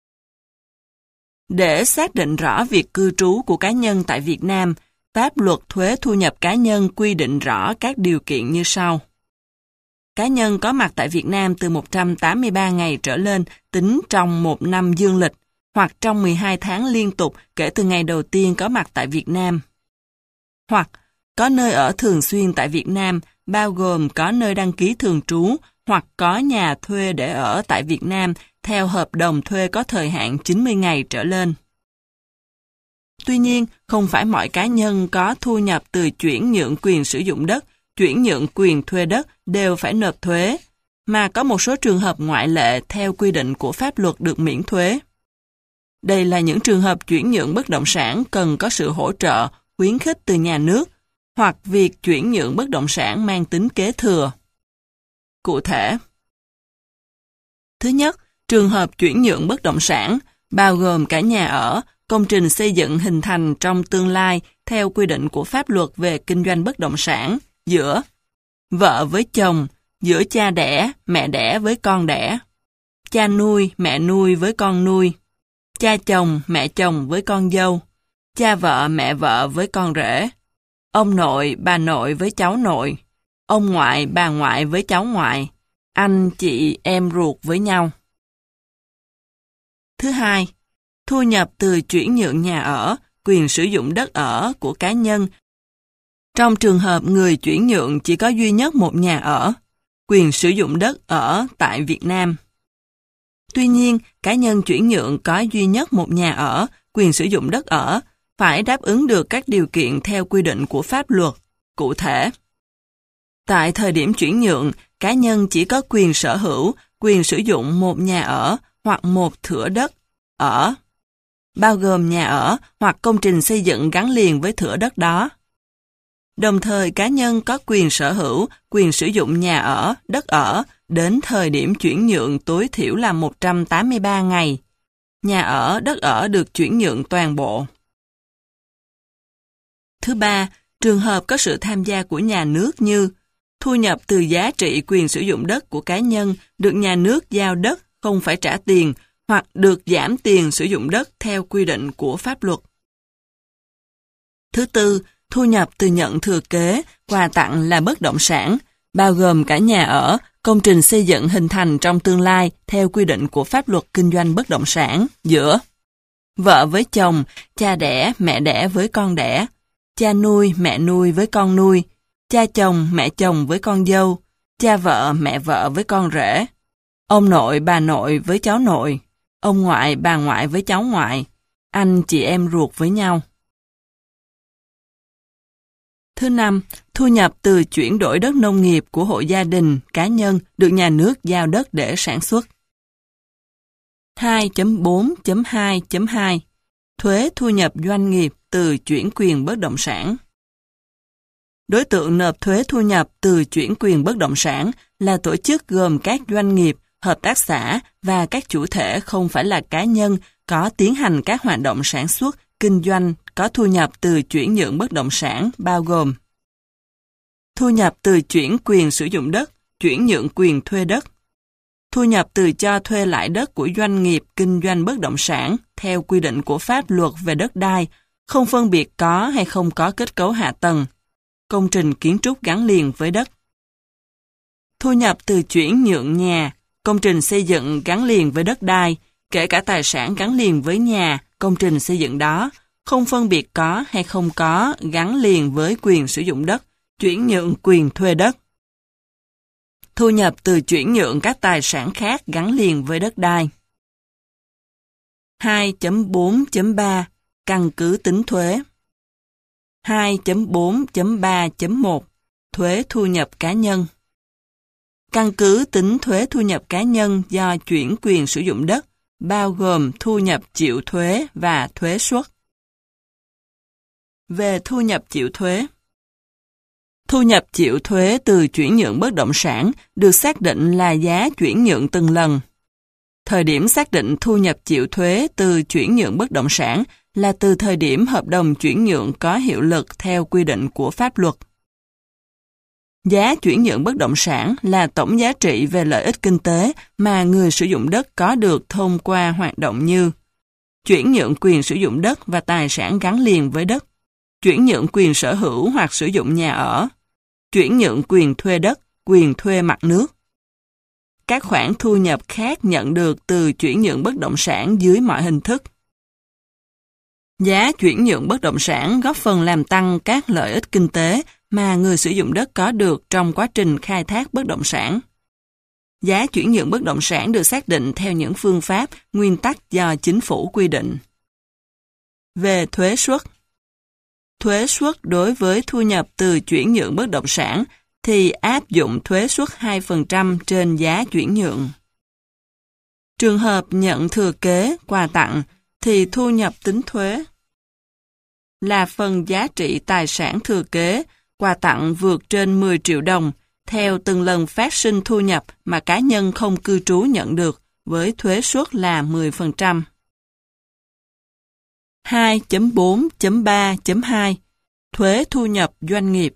Để xác định rõ việc cư trú của cá nhân tại Việt Nam, pháp luật thuế thu nhập cá nhân quy định rõ các điều kiện như sau. Cá nhân có mặt tại Việt Nam từ 183 ngày trở lên tính trong một năm dương lịch, hoặc trong 12 tháng liên tục kể từ ngày đầu tiên có mặt tại Việt Nam. Hoặc có nơi ở thường xuyên tại Việt Nam, bao gồm có nơi đăng ký thường trú, hoặc có nhà thuê để ở tại Việt Nam theo hợp đồng thuê có thời hạn 90 ngày trở lên. Tuy nhiên, không phải mọi cá nhân có thu nhập từ chuyển nhượng quyền sử dụng đất, chuyển nhượng quyền thuê đất đều phải nộp thuế, mà có một số trường hợp ngoại lệ theo quy định của pháp luật được miễn thuế. Đây là những trường hợp chuyển nhượng bất động sản cần có sự hỗ trợ, khuyến khích từ nhà nước, hoặc việc chuyển nhượng bất động sản mang tính kế thừa. Cụ thể, thứ nhất, trường hợp chuyển nhượng bất động sản, bao gồm cả nhà ở, công trình xây dựng hình thành trong tương lai theo quy định của pháp luật về kinh doanh bất động sản, giữa vợ với chồng, giữa cha đẻ, mẹ đẻ với con đẻ, cha nuôi, mẹ nuôi với con nuôi, cha chồng, mẹ chồng với con dâu, cha vợ, mẹ vợ với con rể, ông nội, bà nội với cháu nội, ông ngoại, bà ngoại với cháu ngoại, anh, chị, em ruột với nhau. Thứ hai, thu nhập từ chuyển nhượng nhà ở, quyền sử dụng đất ở của cá nhân. Trong trường hợp người chuyển nhượng chỉ có duy nhất một nhà ở, quyền sử dụng đất ở tại Việt Nam. Tuy nhiên, cá nhân chuyển nhượng có duy nhất một nhà ở, quyền sử dụng đất ở, phải đáp ứng được các điều kiện theo quy định của pháp luật. Cụ thể, tại thời điểm chuyển nhượng, cá nhân chỉ có quyền sở hữu, quyền sử dụng một nhà ở hoặc một thửa đất ở, bao gồm nhà ở hoặc công trình xây dựng gắn liền với thửa đất đó. Đồng thời cá nhân có quyền sở hữu, quyền sử dụng nhà ở, đất ở đến thời điểm chuyển nhượng tối thiểu là 183 ngày. Nhà ở, đất ở được chuyển nhượng toàn bộ. Thứ ba, trường hợp có sự tham gia của nhà nước như thu nhập từ giá trị quyền sử dụng đất của cá nhân được nhà nước giao đất không phải trả tiền hoặc được giảm tiền sử dụng đất theo quy định của pháp luật. Thứ tư, thu nhập từ nhận thừa kế, quà tặng là bất động sản, bao gồm cả nhà ở, công trình xây dựng hình thành trong tương lai theo quy định của pháp luật kinh doanh bất động sản, giữa vợ với chồng, cha đẻ, mẹ đẻ với con đẻ, cha nuôi, mẹ nuôi với con nuôi, cha chồng, mẹ chồng với con dâu, cha vợ, mẹ vợ với con rể, ông nội, bà nội với cháu nội, ông ngoại, bà ngoại với cháu ngoại, anh, chị em ruột với nhau. Thứ năm, thu nhập từ chuyển đổi đất nông nghiệp của hộ gia đình, cá nhân được nhà nước giao đất để sản xuất. 2.4.2.2 Thuế thu nhập doanh nghiệp từ chuyển quyền bất động sản. Đối tượng nộp thuế thu nhập từ chuyển quyền bất động sản là tổ chức gồm các doanh nghiệp, hợp tác xã và các chủ thể không phải là cá nhân có tiến hành các hoạt động sản xuất, kinh doanh có thu nhập từ chuyển nhượng bất động sản bao gồm thu nhập từ chuyển quyền sử dụng đất, chuyển nhượng quyền thuê đất, thu nhập từ cho thuê lại đất của doanh nghiệp kinh doanh bất động sản theo quy định của pháp luật về đất đai, không phân biệt có hay không có kết cấu hạ tầng, công trình kiến trúc gắn liền với đất. Thu nhập từ chuyển nhượng nhà, công trình xây dựng gắn liền với đất đai, kể cả tài sản gắn liền với nhà, công trình xây dựng đó, không phân biệt có hay không có gắn liền với quyền sử dụng đất, chuyển nhượng quyền thuê đất. Thu nhập từ chuyển nhượng các tài sản khác gắn liền với đất đai. 2.4.3 Căn cứ tính thuế. 2.4.3.1 Thuế thu nhập cá nhân. Căn cứ tính thuế thu nhập cá nhân do chuyển quyền sử dụng đất, bao gồm thu nhập chịu thuế và thuế suất. Về thu nhập chịu thuế. Thu nhập chịu thuế từ chuyển nhượng bất động sản được xác định là giá chuyển nhượng từng lần. Thời điểm xác định thu nhập chịu thuế từ chuyển nhượng bất động sản là từ thời điểm hợp đồng chuyển nhượng có hiệu lực theo quy định của pháp luật. Giá chuyển nhượng bất động sản là tổng giá trị về lợi ích kinh tế mà người sử dụng đất có được thông qua hoạt động như chuyển nhượng quyền sử dụng đất và tài sản gắn liền với đất, chuyển nhượng quyền sở hữu hoặc sử dụng nhà ở, chuyển nhượng quyền thuê đất, quyền thuê mặt nước. Các khoản thu nhập khác nhận được từ chuyển nhượng bất động sản dưới mọi hình thức. Giá chuyển nhượng bất động sản góp phần làm tăng các lợi ích kinh tế mà người sử dụng đất có được trong quá trình khai thác bất động sản. Giá chuyển nhượng bất động sản được xác định theo những phương pháp, nguyên tắc do chính phủ quy định. Về thuế suất. Thuế suất đối với thu nhập từ chuyển nhượng bất động sản thì áp dụng thuế suất 2% trên giá chuyển nhượng. Trường hợp nhận thừa kế, quà tặng thì thu nhập tính thuế là phần giá trị tài sản thừa kế, quà tặng vượt trên 10 triệu đồng, theo từng lần phát sinh thu nhập mà cá nhân không cư trú nhận được, với thuế suất là 10%. 2.4.3.2 Thuế thu nhập doanh nghiệp.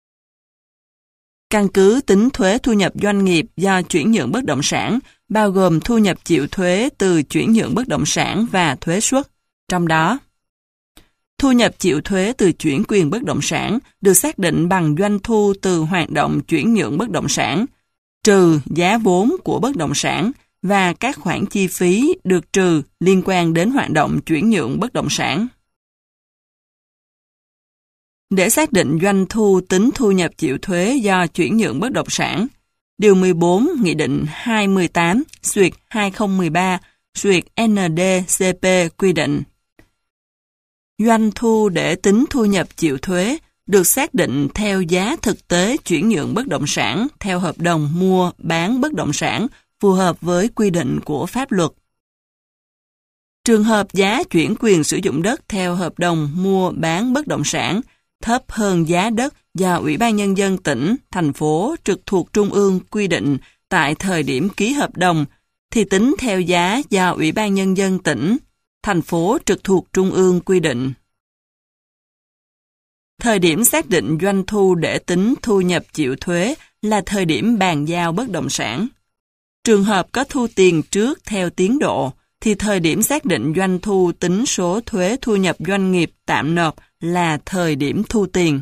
Căn cứ tính thuế thu nhập doanh nghiệp do chuyển nhượng bất động sản, bao gồm thu nhập chịu thuế từ chuyển nhượng bất động sản và thuế suất. Trong đó, thu nhập chịu thuế từ chuyển quyền bất động sản được xác định bằng doanh thu từ hoạt động chuyển nhượng bất động sản, trừ giá vốn của bất động sản và các khoản chi phí được trừ liên quan đến hoạt động chuyển nhượng bất động sản. Để xác định doanh thu tính thu nhập chịu thuế do chuyển nhượng bất động sản, Điều 14 Nghị định 218/2013/ND-CP quy định doanh thu để tính thu nhập chịu thuế được xác định theo giá thực tế chuyển nhượng bất động sản theo hợp đồng mua bán bất động sản phù hợp với quy định của pháp luật. Trường hợp giá chuyển quyền sử dụng đất theo hợp đồng mua bán bất động sản thấp hơn giá đất do Ủy ban Nhân dân tỉnh, thành phố trực thuộc Trung ương quy định tại thời điểm ký hợp đồng, thì tính theo giá do Ủy ban Nhân dân tỉnh, thành phố trực thuộc Trung ương quy định. Thời điểm xác định doanh thu để tính thu nhập chịu thuế là thời điểm bàn giao bất động sản. Trường hợp có thu tiền trước theo tiến độ, thì thời điểm xác định doanh thu tính số thuế thu nhập doanh nghiệp tạm nộp là thời điểm thu tiền.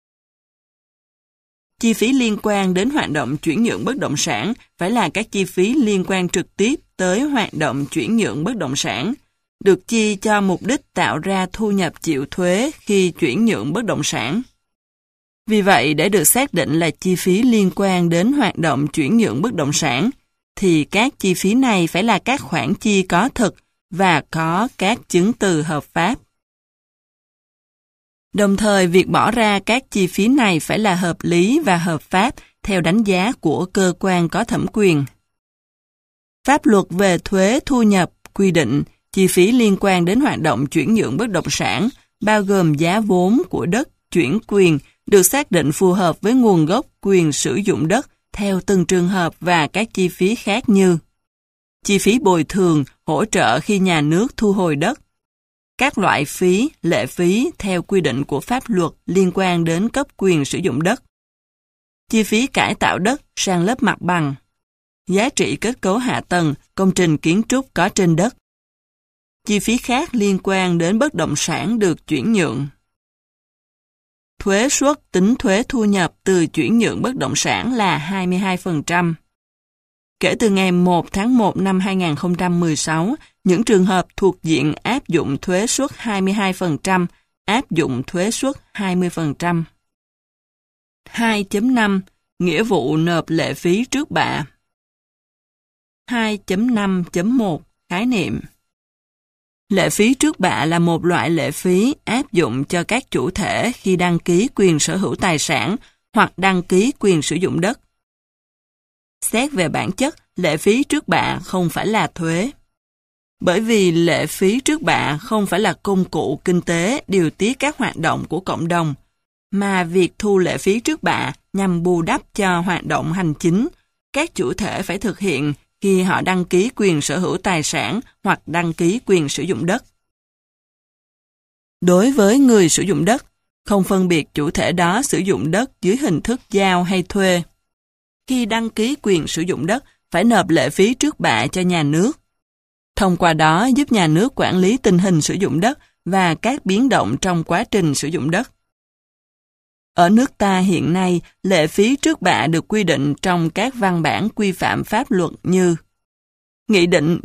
Chi phí liên quan đến hoạt động chuyển nhượng bất động sản phải là các chi phí liên quan trực tiếp tới hoạt động chuyển nhượng bất động sản, được chi cho mục đích tạo ra thu nhập chịu thuế khi chuyển nhượng bất động sản. Vì vậy, để được xác định là chi phí liên quan đến hoạt động chuyển nhượng bất động sản, thì các chi phí này phải là các khoản chi có thực và có các chứng từ hợp pháp. Đồng thời, việc bỏ ra các chi phí này phải là hợp lý và hợp pháp theo đánh giá của cơ quan có thẩm quyền. Pháp luật về thuế thu nhập quy định chi phí liên quan đến hoạt động chuyển nhượng bất động sản, bao gồm giá vốn của đất chuyển quyền, được xác định phù hợp với nguồn gốc quyền sử dụng đất theo từng trường hợp và các chi phí khác như chi phí bồi thường, hỗ trợ khi nhà nước thu hồi đất, các loại phí, lệ phí theo quy định của pháp luật liên quan đến cấp quyền sử dụng đất, chi phí cải tạo đất, san lấp mặt bằng, giá trị kết cấu hạ tầng, công trình kiến trúc có trên đất, chi phí khác liên quan đến bất động sản được chuyển nhượng. Thuế suất tính thuế thu nhập từ chuyển nhượng bất động sản là 22%. Kể từ ngày 1 tháng 1 năm 2016, những trường hợp thuộc diện áp dụng thuế suất 22%, áp dụng thuế suất 20%. 2.5 Nghĩa vụ nộp lệ phí trước bạ. 2.5.1 Khái niệm. Lệ phí trước bạ là một loại lệ phí áp dụng cho các chủ thể khi đăng ký quyền sở hữu tài sản hoặc đăng ký quyền sử dụng đất. Xét về bản chất, lệ phí trước bạ không phải là thuế. Bởi vì lệ phí trước bạ không phải là công cụ kinh tế điều tiết các hoạt động của cộng đồng, mà việc thu lệ phí trước bạ nhằm bù đắp cho hoạt động hành chính, các chủ thể phải thực hiện khi họ đăng ký quyền sở hữu tài sản hoặc đăng ký quyền sử dụng đất. Đối với người sử dụng đất, không phân biệt chủ thể đó sử dụng đất dưới hình thức giao hay thuê. Khi đăng ký quyền sử dụng đất, phải nộp lệ phí trước bạ cho nhà nước. Thông qua đó giúp nhà nước quản lý tình hình sử dụng đất và các biến động trong quá trình sử dụng đất. Ở nước ta hiện nay, lệ phí trước bạ được quy định trong các văn bản quy phạm pháp luật như Nghị định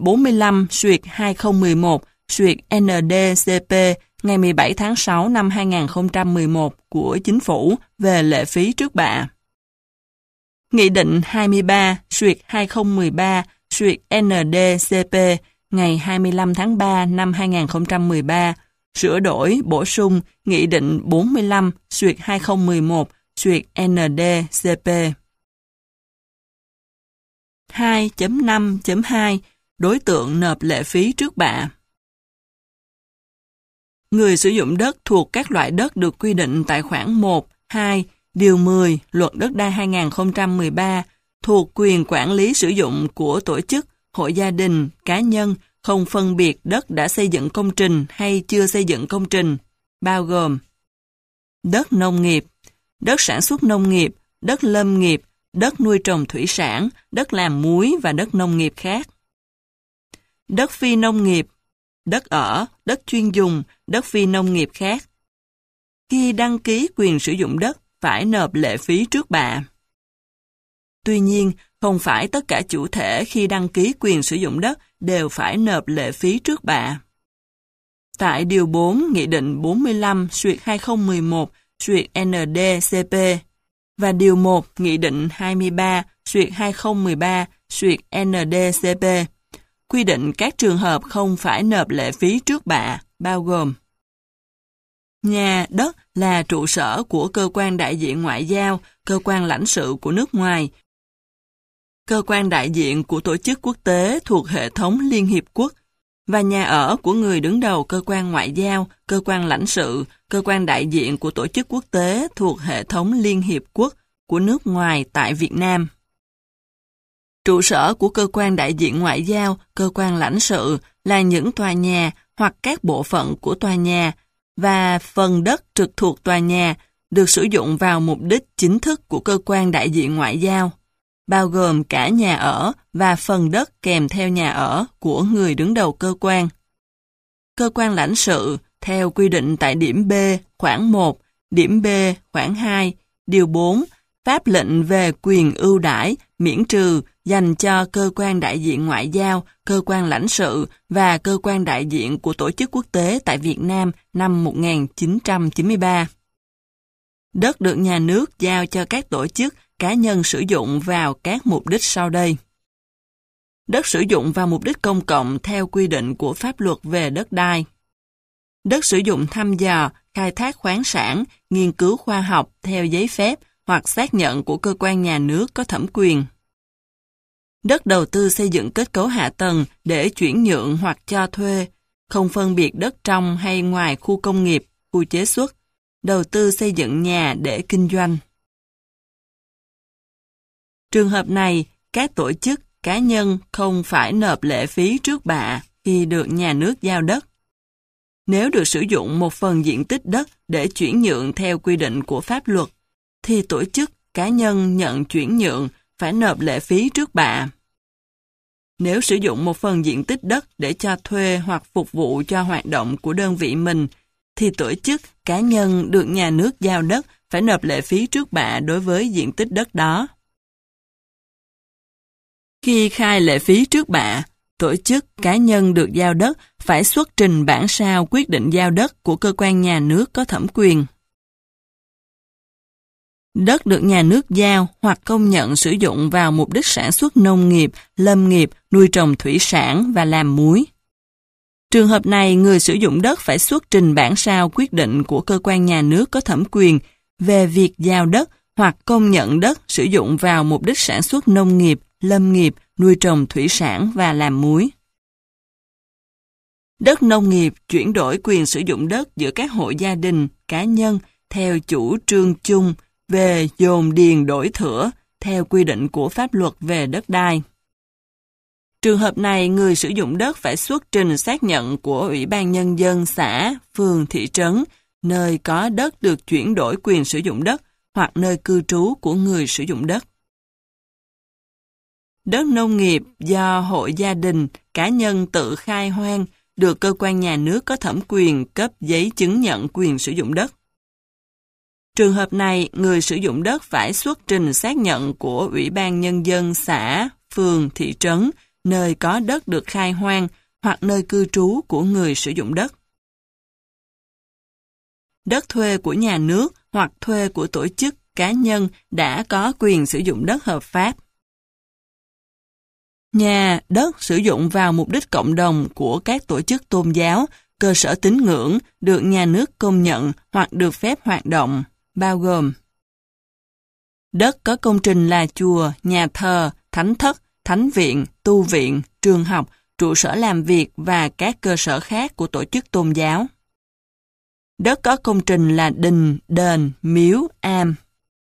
45/2011/ND-CP ngày 17 tháng 6 năm 2011 của Chính phủ về lệ phí trước bạ. Nghị định 23/2013/ND-CP ngày 25 tháng 3 năm 2013 sửa đổi bổ sung Nghị định 45/2011/ND-CP. 2.5.2 Đối tượng nộp lệ phí trước bạ. Người sử dụng đất thuộc các loại đất được quy định tại khoản 1, 2, Điều 10 Luật Đất đai 2013 thuộc quyền quản lý sử dụng của tổ chức, hội gia đình, cá nhân, không phân biệt đất đã xây dựng công trình hay chưa xây dựng công trình, bao gồm đất nông nghiệp, đất sản xuất nông nghiệp, đất lâm nghiệp, đất nuôi trồng thủy sản, đất làm muối và đất nông nghiệp khác. Đất phi nông nghiệp, đất ở, đất chuyên dùng, đất phi nông nghiệp khác. Khi đăng ký quyền sử dụng đất, phải nộp lệ phí trước bạ. Tuy nhiên, không phải tất cả chủ thể khi đăng ký quyền sử dụng đất đều phải nộp lệ phí trước bạ. Tại Điều 4 Nghị định 45/2011/ND-CP và Điều 1 Nghị định 23/2013/ND-CP quy định các trường hợp không phải nộp lệ phí trước bạ, bao gồm nhà đất là trụ sở của cơ quan đại diện ngoại giao, cơ quan lãnh sự của nước ngoài, cơ quan đại diện của tổ chức quốc tế thuộc hệ thống Liên Hiệp Quốc, và nhà ở của người đứng đầu cơ quan ngoại giao, cơ quan lãnh sự, cơ quan đại diện của tổ chức quốc tế thuộc hệ thống Liên Hiệp Quốc của nước ngoài tại Việt Nam. Trụ sở của cơ quan đại diện ngoại giao, cơ quan lãnh sự là những tòa nhà hoặc các bộ phận của tòa nhà và phần đất trực thuộc tòa nhà được sử dụng vào mục đích chính thức của cơ quan đại diện ngoại giao, bao gồm cả nhà ở và phần đất kèm theo nhà ở của người đứng đầu cơ quan. Cơ quan lãnh sự, theo quy định tại điểm B, khoản 1, điểm B, khoản 2, điều 4, pháp lệnh về quyền ưu đãi, miễn trừ dành cho cơ quan đại diện ngoại giao, cơ quan lãnh sự và cơ quan đại diện của tổ chức quốc tế tại Việt Nam năm 1993. Đất được nhà nước giao cho các tổ chức, cá nhân sử dụng vào các mục đích sau đây. Đất sử dụng vào mục đích công cộng theo quy định của pháp luật về đất đai. Đất sử dụng thăm dò, khai thác khoáng sản, nghiên cứu khoa học theo giấy phép hoặc xác nhận của cơ quan nhà nước có thẩm quyền. Đất đầu tư xây dựng kết cấu hạ tầng để chuyển nhượng hoặc cho thuê, không phân biệt đất trong hay ngoài khu công nghiệp, khu chế xuất, đầu tư xây dựng nhà để kinh doanh. Trường hợp này, các tổ chức, cá nhân không phải nộp lệ phí trước bạ khi được nhà nước giao đất. Nếu được sử dụng một phần diện tích đất để chuyển nhượng theo quy định của pháp luật, thì tổ chức, cá nhân nhận chuyển nhượng phải nộp lệ phí trước bạ. Nếu sử dụng một phần diện tích đất để cho thuê hoặc phục vụ cho hoạt động của đơn vị mình, thì tổ chức, cá nhân được nhà nước giao đất phải nộp lệ phí trước bạ đối với diện tích đất đó. Khi khai lệ phí trước bạ, tổ chức, cá nhân được giao đất phải xuất trình bản sao quyết định giao đất của cơ quan nhà nước có thẩm quyền. Đất được nhà nước giao hoặc công nhận sử dụng vào mục đích sản xuất nông nghiệp, lâm nghiệp, nuôi trồng thủy sản và làm muối. Trường hợp này, người sử dụng đất phải xuất trình bản sao quyết định của cơ quan nhà nước có thẩm quyền về việc giao đất hoặc công nhận đất sử dụng vào mục đích sản xuất nông nghiệp, lâm nghiệp, nuôi trồng thủy sản và làm muối. Đất nông nghiệp chuyển đổi quyền sử dụng đất giữa các hộ gia đình, cá nhân theo chủ trương chung về dồn điền đổi thửa theo quy định của pháp luật về đất đai. Trường hợp này, người sử dụng đất phải xuất trình xác nhận của Ủy ban Nhân dân xã, phường, thị trấn, nơi có đất được chuyển đổi quyền sử dụng đất hoặc nơi cư trú của người sử dụng đất. Đất nông nghiệp do hộ gia đình, cá nhân tự khai hoang được cơ quan nhà nước có thẩm quyền cấp giấy chứng nhận quyền sử dụng đất. Trường hợp này, người sử dụng đất phải xuất trình xác nhận của Ủy ban Nhân dân xã, phường, thị trấn, nơi có đất được khai hoang hoặc nơi cư trú của người sử dụng đất. Đất thuê của nhà nước hoặc thuê của tổ chức, cá nhân đã có quyền sử dụng đất hợp pháp. Nhà, đất sử dụng vào mục đích cộng đồng của các tổ chức tôn giáo, cơ sở tín ngưỡng được nhà nước công nhận hoặc được phép hoạt động, bao gồm đất có công trình là chùa, nhà thờ, thánh thất, thánh viện, tu viện, trường học, trụ sở làm việc và các cơ sở khác của tổ chức tôn giáo. Đất có công trình là đình, đền, miếu, am.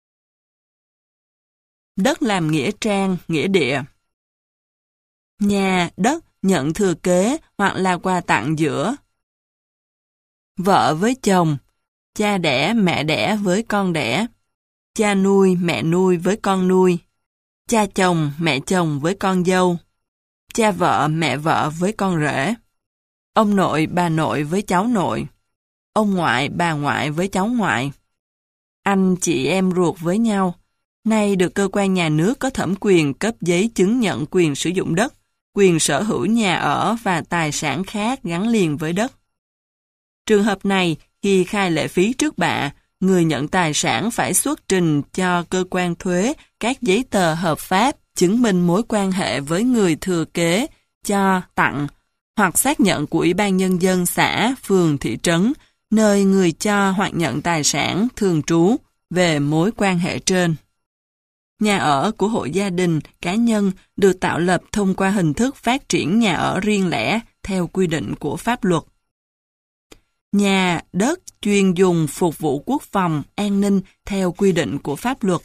Đất làm nghĩa trang, nghĩa địa. Nhà, đất nhận thừa kế hoặc là quà tặng giữa vợ với chồng, cha đẻ, mẹ đẻ với con đẻ, cha nuôi, mẹ nuôi với con nuôi, cha chồng, mẹ chồng với con dâu, cha vợ, mẹ vợ với con rể, ông nội, bà nội với cháu nội, ông ngoại, bà ngoại với cháu ngoại, anh, chị em ruột với nhau. Nay được cơ quan nhà nước có thẩm quyền cấp giấy chứng nhận quyền sử dụng đất, quyền sở hữu nhà ở và tài sản khác gắn liền với đất. Trường hợp này, khi khai lệ phí trước bạ, người nhận tài sản phải xuất trình cho cơ quan thuế các giấy tờ hợp pháp chứng minh mối quan hệ với người thừa kế, cho, tặng, hoặc xác nhận của Ủy ban Nhân dân xã, phường, thị trấn, nơi người cho hoặc nhận tài sản thường trú về mối quan hệ trên. Nhà ở của hộ gia đình, cá nhân được tạo lập thông qua hình thức phát triển nhà ở riêng lẻ theo quy định của pháp luật. Nhà, đất chuyên dùng phục vụ quốc phòng, an ninh theo quy định của pháp luật.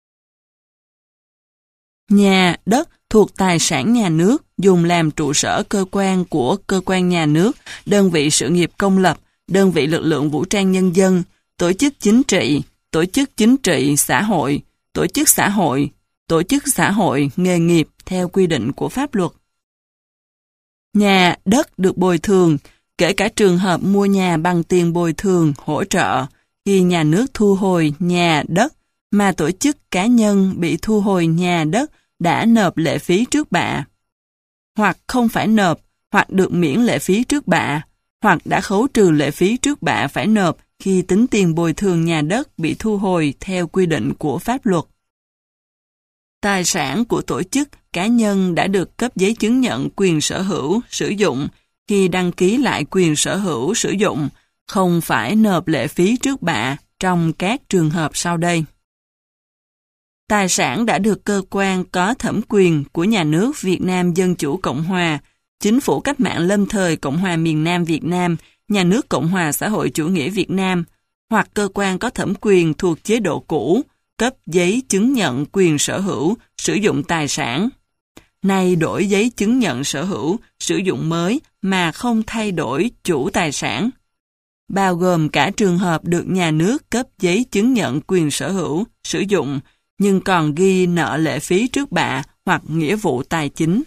Nhà, đất thuộc tài sản nhà nước dùng làm trụ sở cơ quan của cơ quan nhà nước, đơn vị sự nghiệp công lập, đơn vị lực lượng vũ trang nhân dân, tổ chức chính trị xã hội, tổ chức xã hội, nghề nghiệp theo quy định của pháp luật. Nhà, đất được bồi thường, kể cả trường hợp mua nhà bằng tiền bồi thường, hỗ trợ, khi nhà nước thu hồi nhà, đất, mà tổ chức cá nhân bị thu hồi nhà, đất đã nộp lệ phí trước bạ, hoặc không phải nộp, hoặc được miễn lệ phí trước bạ, hoặc đã khấu trừ lệ phí trước bạ phải nộp khi tính tiền bồi thường nhà đất bị thu hồi theo quy định của pháp luật. Tài sản của tổ chức, cá nhân đã được cấp giấy chứng nhận quyền sở hữu, sử dụng, khi đăng ký lại quyền sở hữu, sử dụng, không phải nộp lệ phí trước bạ trong các trường hợp sau đây. Tài sản đã được cơ quan có thẩm quyền của Nhà nước Việt Nam Dân Chủ Cộng Hòa, Chính phủ Cách mạng lâm thời Cộng hòa miền Nam Việt Nam, Nhà nước Cộng hòa xã hội chủ nghĩa Việt Nam, hoặc cơ quan có thẩm quyền thuộc chế độ cũ, cấp giấy chứng nhận quyền sở hữu, sử dụng tài sản. Nay đổi giấy chứng nhận sở hữu, sử dụng mới mà không thay đổi chủ tài sản, bao gồm cả trường hợp được nhà nước cấp giấy chứng nhận quyền sở hữu, sử dụng, nhưng còn ghi nợ lệ phí trước bạ hoặc nghĩa vụ tài chính.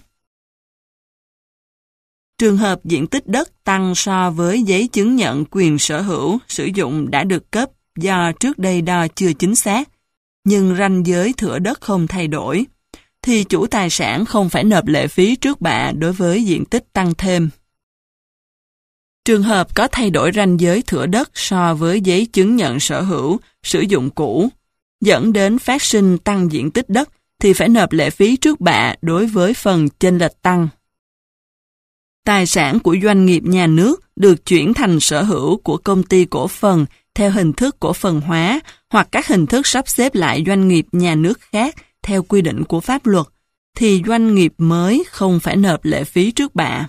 Trường hợp diện tích đất tăng so với giấy chứng nhận quyền sở hữu, sử dụng đã được cấp do trước đây đo chưa chính xác, nhưng ranh giới thửa đất không thay đổi, thì chủ tài sản không phải nộp lệ phí trước bạ đối với diện tích tăng thêm. Trường hợp có thay đổi ranh giới thửa đất so với giấy chứng nhận sở hữu, sử dụng cũ, dẫn đến phát sinh tăng diện tích đất thì phải nộp lệ phí trước bạ đối với phần chênh lệch tăng. Tài sản của doanh nghiệp nhà nước được chuyển thành sở hữu của công ty cổ phần theo hình thức cổ phần hóa hoặc các hình thức sắp xếp lại doanh nghiệp nhà nước khác theo quy định của pháp luật, thì doanh nghiệp mới không phải nộp lệ phí trước bạ.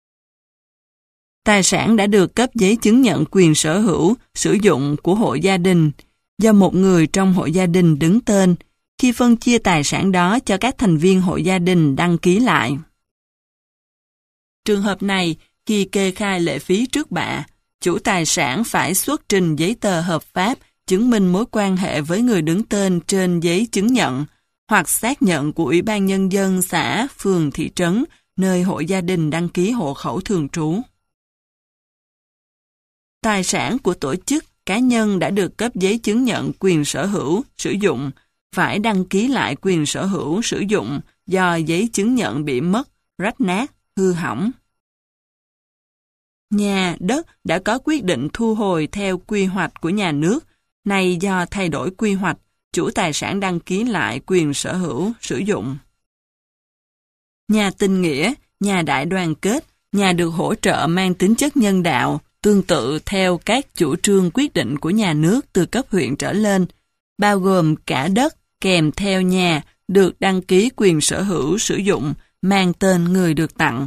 Tài sản đã được cấp giấy chứng nhận quyền sở hữu, sử dụng của hộ gia đình, do một người trong hộ gia đình đứng tên, khi phân chia tài sản đó cho các thành viên hộ gia đình đăng ký lại. Trường hợp này, khi kê khai lệ phí trước bạ, chủ tài sản phải xuất trình giấy tờ hợp pháp chứng minh mối quan hệ với người đứng tên trên giấy chứng nhận, hoặc xác nhận của Ủy ban Nhân dân xã, phường, thị trấn, nơi hộ gia đình đăng ký hộ khẩu thường trú. Tài sản của tổ chức, cá nhân đã được cấp giấy chứng nhận quyền sở hữu, sử dụng, phải đăng ký lại quyền sở hữu, sử dụng do giấy chứng nhận bị mất, rách nát, hư hỏng. Nhà, đất đã có quyết định thu hồi theo quy hoạch của nhà nước, nay do thay đổi quy hoạch, chủ tài sản đăng ký lại quyền sở hữu, sử dụng. Nhà tình nghĩa, nhà đại đoàn kết, nhà được hỗ trợ mang tính chất nhân đạo, tương tự theo các chủ trương quyết định của nhà nước từ cấp huyện trở lên, bao gồm cả đất kèm theo nhà được đăng ký quyền sở hữu, sử dụng, mang tên người được tặng.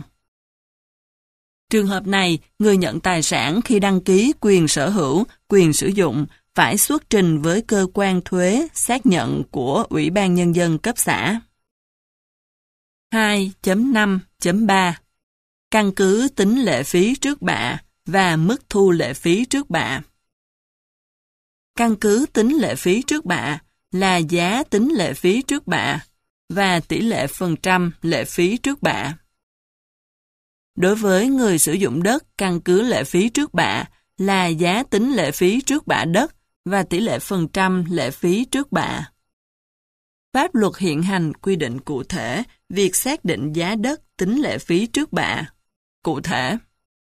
Trường hợp này, người nhận tài sản khi đăng ký quyền sở hữu, quyền sử dụng phải xuất trình với cơ quan thuế xác nhận của Ủy ban Nhân dân cấp xã. 2.5.3 Căn cứ tính lệ phí trước bạ và mức thu lệ phí trước bạ. Căn cứ tính lệ phí trước bạ là giá tính lệ phí trước bạ và tỷ lệ phần trăm lệ phí trước bạ. Đối với người sử dụng đất, căn cứ lệ phí trước bạ là giá tính lệ phí trước bạ đất và tỷ lệ phần trăm lệ phí trước bạ. Pháp luật hiện hành quy định cụ thể việc xác định giá đất tính lệ phí trước bạ. Cụ thể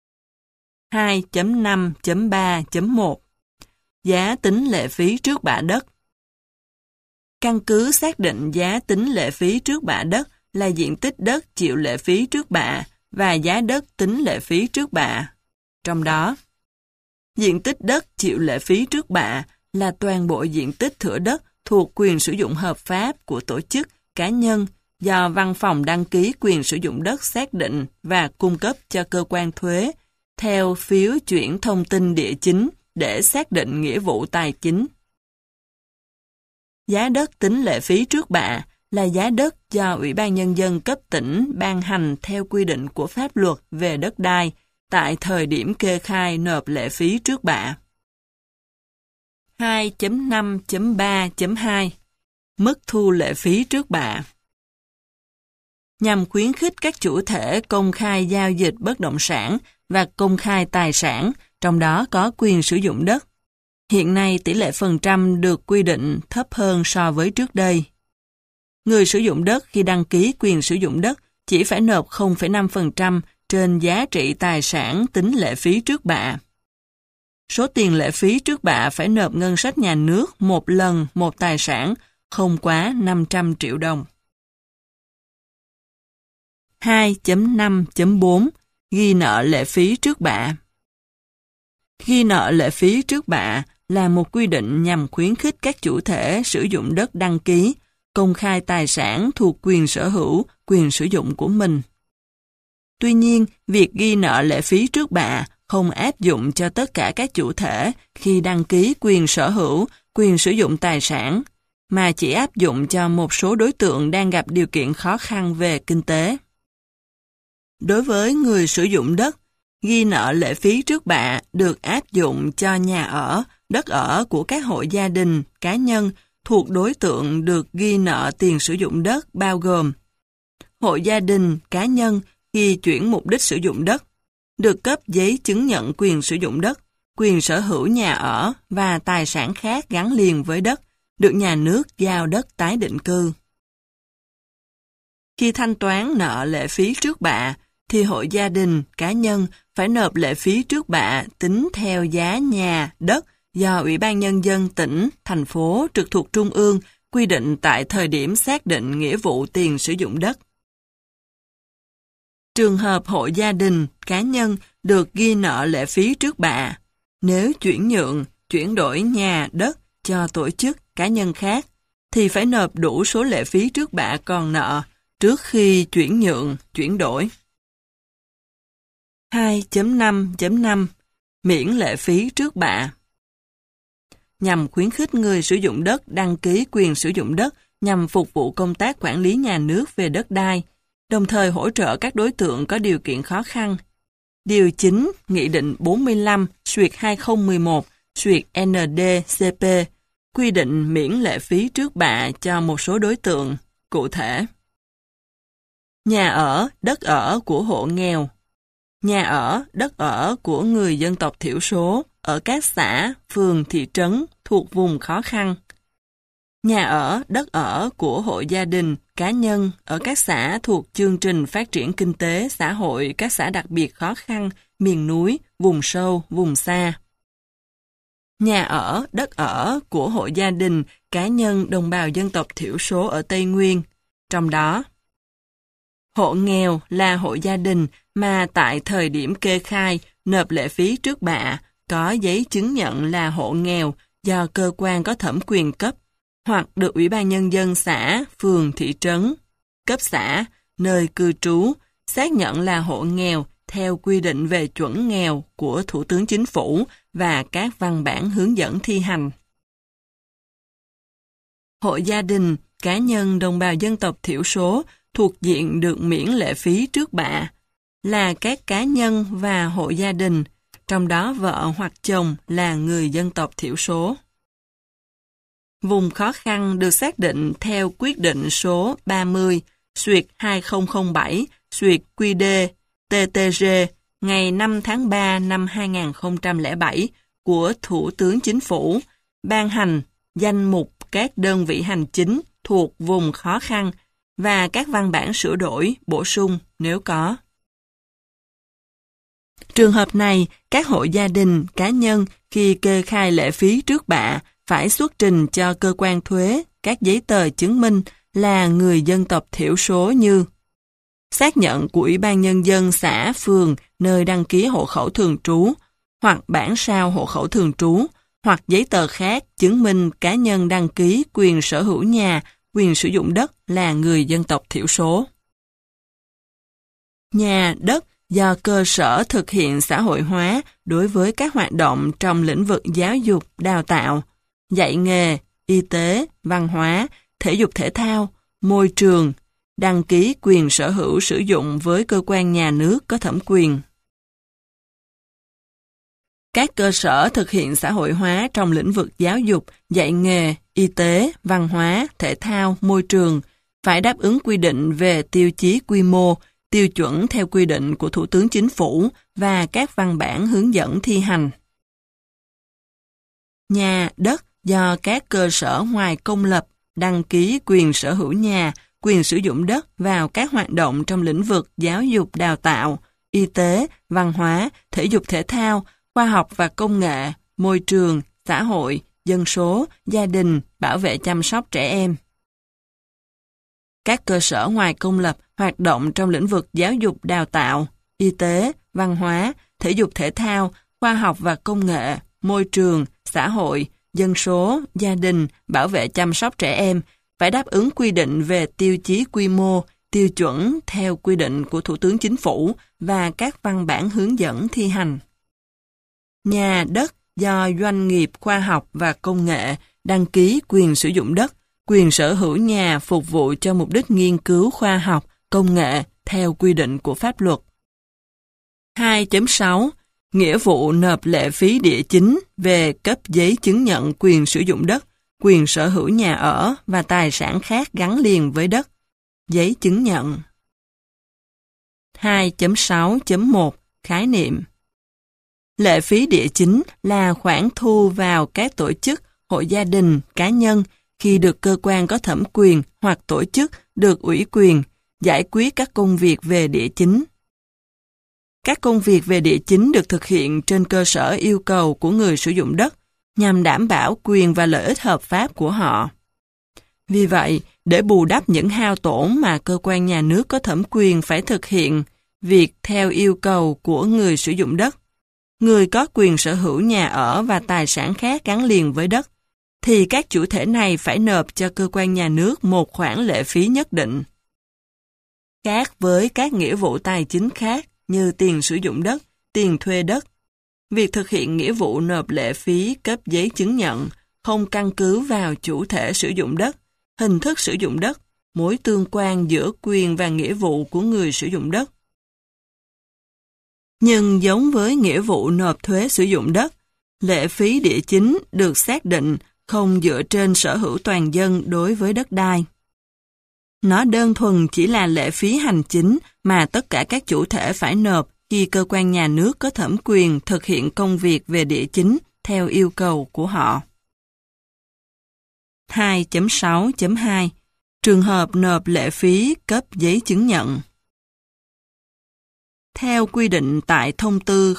2.5.3.1 Giá tính lệ phí trước bạ đất. Căn cứ xác định giá tính lệ phí trước bạ đất là diện tích đất chịu lệ phí trước bạ và giá đất tính lệ phí trước bạ. Trong đó, diện tích đất chịu lệ phí trước bạ là toàn bộ diện tích thửa đất thuộc quyền sử dụng hợp pháp của tổ chức, cá nhân do văn phòng đăng ký quyền sử dụng đất xác định và cung cấp cho cơ quan thuế theo phiếu chuyển thông tin địa chính để xác định nghĩa vụ tài chính. Giá đất tính lệ phí trước bạ là giá đất do Ủy ban Nhân dân cấp tỉnh ban hành theo quy định của pháp luật về đất đai tại thời điểm kê khai nộp lệ phí trước bạ. 2.5.3.2 Mức thu lệ phí trước bạ. Nhằm khuyến khích các chủ thể công khai giao dịch bất động sản và công khai tài sản, trong đó có quyền sử dụng đất. Hiện nay tỷ lệ phần trăm được quy định thấp hơn so với trước đây. Người sử dụng đất khi đăng ký quyền sử dụng đất chỉ phải nộp 0,5% trên giá trị tài sản tính lệ phí trước bạ. Số tiền lệ phí trước bạ phải nộp ngân sách nhà nước một lần một tài sản không quá 500 triệu đồng. 2.5.4 Ghi nợ lệ phí trước bạ. Ghi nợ lệ phí trước bạ là một quy định nhằm khuyến khích các chủ thể sử dụng đất đăng ký, công khai tài sản thuộc quyền sở hữu, quyền sử dụng của mình. Tuy nhiên, việc ghi nợ lệ phí trước bạ không áp dụng cho tất cả các chủ thể khi đăng ký quyền sở hữu, quyền sử dụng tài sản, mà chỉ áp dụng cho một số đối tượng đang gặp điều kiện khó khăn về kinh tế. Đối với người sử dụng đất, ghi nợ lệ phí trước bạ được áp dụng cho nhà ở, đất ở của các hộ gia đình, cá nhân thuộc đối tượng được ghi nợ tiền sử dụng đất bao gồm hộ gia đình, cá nhân khi chuyển mục đích sử dụng đất, được cấp giấy chứng nhận quyền sử dụng đất, quyền sở hữu nhà ở và tài sản khác gắn liền với đất, được nhà nước giao đất tái định cư. Khi thanh toán nợ lệ phí trước bạ, thì hộ gia đình, cá nhân phải nộp lệ phí trước bạ tính theo giá nhà, đất do Ủy ban Nhân dân tỉnh, thành phố trực thuộc Trung ương quy định tại thời điểm xác định nghĩa vụ tiền sử dụng đất. Trường hợp hộ gia đình, cá nhân được ghi nợ lệ phí trước bạ, nếu chuyển nhượng, chuyển đổi nhà, đất cho tổ chức, cá nhân khác, thì phải nộp đủ số lệ phí trước bạ còn nợ trước khi chuyển nhượng, chuyển đổi. 2.5.5 Miễn lệ phí trước bạ. Nhằm khuyến khích người sử dụng đất đăng ký quyền sử dụng đất nhằm phục vụ công tác quản lý nhà nước về đất đai, đồng thời hỗ trợ các đối tượng có điều kiện khó khăn. Điều 9 Nghị định 45/2011/ND-CP quy định miễn lệ phí trước bạ cho một số đối tượng, cụ thể. Nhà ở, đất ở của hộ nghèo. Nhà ở, đất ở của người dân tộc thiểu số ở các xã, phường, thị trấn thuộc vùng khó khăn. Nhà ở, đất ở của hộ gia đình, cá nhân ở các xã thuộc chương trình phát triển kinh tế, xã hội, các xã đặc biệt khó khăn, miền núi, vùng sâu, vùng xa. Nhà ở, đất ở của hộ gia đình, cá nhân đồng bào dân tộc thiểu số ở Tây Nguyên. Trong đó, hộ nghèo là hộ gia đình mà tại thời điểm kê khai nộp lệ phí trước bạ có giấy chứng nhận là hộ nghèo do cơ quan có thẩm quyền cấp hoặc được Ủy ban Nhân dân xã, phường, thị trấn, cấp xã, nơi cư trú xác nhận là hộ nghèo theo quy định về chuẩn nghèo của Thủ tướng Chính phủ và các văn bản hướng dẫn thi hành. hộ gia đình, cá nhân đồng bào dân tộc thiểu số thuộc diện được miễn lệ phí trước bạ là các cá nhân và hộ gia đình, trong đó vợ hoặc chồng là người dân tộc thiểu số. Vùng khó khăn được xác định theo quyết định số 30/2007/QĐ-TTG ngày 5 tháng 3 năm 2007 của Thủ tướng Chính phủ ban hành danh mục các đơn vị hành chính thuộc vùng khó khăn và các văn bản sửa đổi, bổ sung nếu có. Trường hợp này, các hộ gia đình, cá nhân khi kê khai lệ phí trước bạ phải xuất trình cho cơ quan thuế các giấy tờ chứng minh là người dân tộc thiểu số như xác nhận của Ủy ban Nhân dân xã, phường nơi đăng ký hộ khẩu thường trú, hoặc bản sao hộ khẩu thường trú, hoặc giấy tờ khác chứng minh cá nhân đăng ký quyền sở hữu nhà, quyền sử dụng đất là người dân tộc thiểu số. Nhà, đất do cơ sở thực hiện xã hội hóa đối với các hoạt động trong lĩnh vực giáo dục, đào tạo, dạy nghề, y tế, văn hóa, thể dục thể thao, môi trường, đăng ký quyền sở hữu sử dụng với cơ quan nhà nước có thẩm quyền. Các cơ sở thực hiện xã hội hóa trong lĩnh vực giáo dục, dạy nghề, y tế, văn hóa, thể thao, môi trường phải đáp ứng quy định về tiêu chí quy mô, tiêu chuẩn theo quy định của Thủ tướng Chính phủ và các văn bản hướng dẫn thi hành. Nhà, đất do các cơ sở ngoài công lập đăng ký quyền sở hữu nhà, quyền sử dụng đất vào các hoạt động trong lĩnh vực giáo dục, đào tạo, y tế, văn hóa, thể dục thể thao, khoa học và công nghệ, môi trường, xã hội, dân số, gia đình, bảo vệ chăm sóc trẻ em. Các cơ sở ngoài công lập hoạt động trong lĩnh vực giáo dục, đào tạo, y tế, văn hóa, thể dục thể thao, khoa học và công nghệ, môi trường, xã hội, dân số, gia đình, bảo vệ chăm sóc trẻ em phải đáp ứng quy định về tiêu chí quy mô, tiêu chuẩn theo quy định của Thủ tướng Chính phủ và các văn bản hướng dẫn thi hành. Nhà, đất do doanh nghiệp khoa học và công nghệ đăng ký quyền sử dụng đất, quyền sở hữu nhà phục vụ cho mục đích nghiên cứu khoa học, công nghệ theo quy định của pháp luật. 2.6. Nghĩa vụ nộp lệ phí địa chính về cấp giấy chứng nhận quyền sử dụng đất, quyền sở hữu nhà ở và tài sản khác gắn liền với đất. Giấy chứng nhận. 2.6.1 Khái niệm. Lệ phí địa chính là khoản thu vào các tổ chức, hộ gia đình, cá nhân khi được cơ quan có thẩm quyền hoặc tổ chức được ủy quyền giải quyết các công việc về địa chính. Các công việc về địa chính được thực hiện trên cơ sở yêu cầu của người sử dụng đất nhằm đảm bảo quyền và lợi ích hợp pháp của họ. Vì vậy, để bù đắp những hao tổn mà cơ quan nhà nước có thẩm quyền phải thực hiện việc theo yêu cầu của người sử dụng đất, người có quyền sở hữu nhà ở và tài sản khác gắn liền với đất, thì các chủ thể này phải nộp cho cơ quan nhà nước một khoản lệ phí nhất định. Khác với các nghĩa vụ tài chính khác như tiền sử dụng đất, tiền thuê đất, việc thực hiện nghĩa vụ nộp lệ phí cấp giấy chứng nhận không căn cứ vào chủ thể sử dụng đất, hình thức sử dụng đất, mối tương quan giữa quyền và nghĩa vụ của người sử dụng đất. Nhưng giống với nghĩa vụ nộp thuế sử dụng đất, lệ phí địa chính được xác định không dựa trên sở hữu toàn dân đối với đất đai. Nó đơn thuần chỉ là lệ phí hành chính mà tất cả các chủ thể phải nộp khi cơ quan nhà nước có thẩm quyền thực hiện công việc về địa chính theo yêu cầu của họ. 2.6.2 Trường hợp nộp lệ phí cấp giấy chứng nhận. Theo quy định tại Thông tư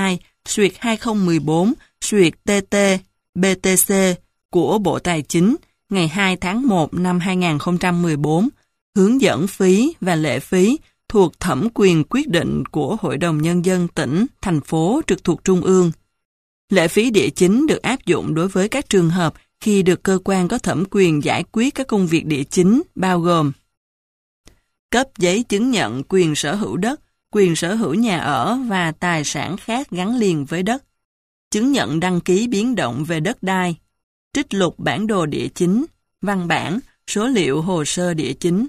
02/2014/TT-BTC của Bộ Tài chính ngày 2 tháng 1 năm 2014, hướng dẫn phí và lệ phí thuộc thẩm quyền quyết định của Hội đồng Nhân dân tỉnh, thành phố trực thuộc Trung ương. Lệ phí địa chính được áp dụng đối với các trường hợp khi được cơ quan có thẩm quyền giải quyết các công việc địa chính bao gồm cấp giấy chứng nhận quyền sở hữu đất, quyền sở hữu nhà ở và tài sản khác gắn liền với đất, chứng nhận đăng ký biến động về đất đai, trích lục bản đồ địa chính, văn bản, số liệu hồ sơ địa chính.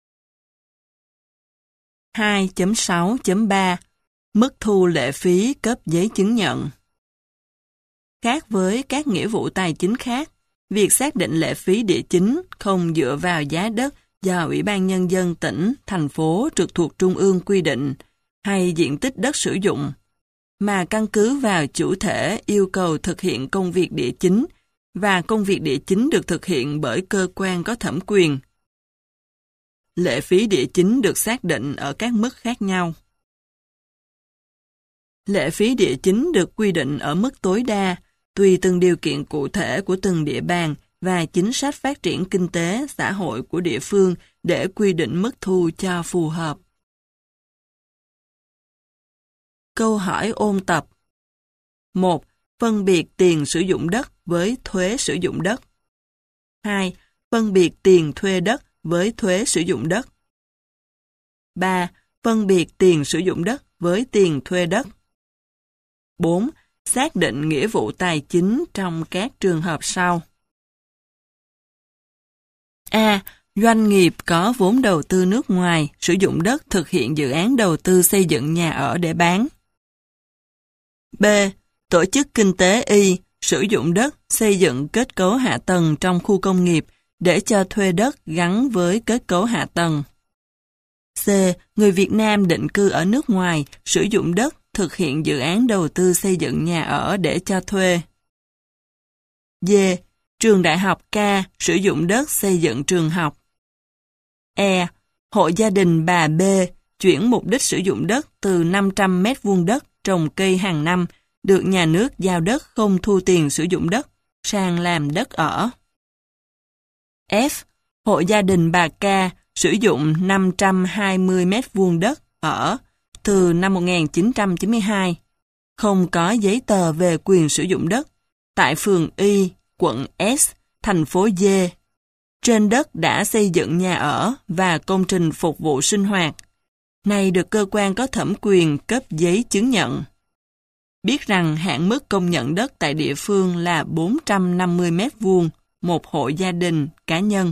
2.6.3 Mức thu lệ phí cấp giấy chứng nhận. Khác với các nghĩa vụ tài chính khác, việc xác định lệ phí địa chính không dựa vào giá đất do Ủy ban Nhân dân tỉnh, thành phố trực thuộc Trung ương quy định, hay diện tích đất sử dụng, mà căn cứ vào chủ thể yêu cầu thực hiện công việc địa chính, và công việc địa chính được thực hiện bởi cơ quan có thẩm quyền. Lệ phí địa chính được xác định ở các mức khác nhau. Lệ phí địa chính được quy định ở mức tối đa, tùy từng điều kiện cụ thể của từng địa bàn và chính sách phát triển kinh tế, xã hội của địa phương để quy định mức thu cho phù hợp. Câu hỏi ôn tập. 1. Phân biệt tiền sử dụng đất với thuế sử dụng đất. 2. Phân biệt tiền thuê đất với thuế sử dụng đất. 3. Phân biệt tiền sử dụng đất với tiền thuê đất. 4. Xác định nghĩa vụ tài chính trong các trường hợp sau. A. Doanh nghiệp có vốn đầu tư nước ngoài sử dụng đất thực hiện dự án đầu tư xây dựng nhà ở để bán. B. Tổ chức kinh tế Y sử dụng đất xây dựng kết cấu hạ tầng trong khu công nghiệp để cho thuê đất gắn với kết cấu hạ tầng. C. Người Việt Nam định cư ở nước ngoài sử dụng đất thực hiện dự án đầu tư xây dựng nhà ở để cho thuê. D. Trường đại học K sử dụng đất xây dựng trường học. E. Hộ gia đình bà B chuyển mục đích sử dụng đất từ 500 m² đất trồng cây hàng năm được nhà nước giao đất không thu tiền sử dụng đất sang làm đất ở. F. Hộ gia đình bà K sử dụng 520 m² đất ở từ năm 1992, không có giấy tờ về quyền sử dụng đất, tại phường Y, quận S, thành phố D. Trên đất đã xây dựng nhà ở và công trình phục vụ sinh hoạt. Này được cơ quan có thẩm quyền cấp giấy chứng nhận. Biết rằng hạn mức công nhận đất tại địa phương là 450 m², một hộ gia đình, cá nhân.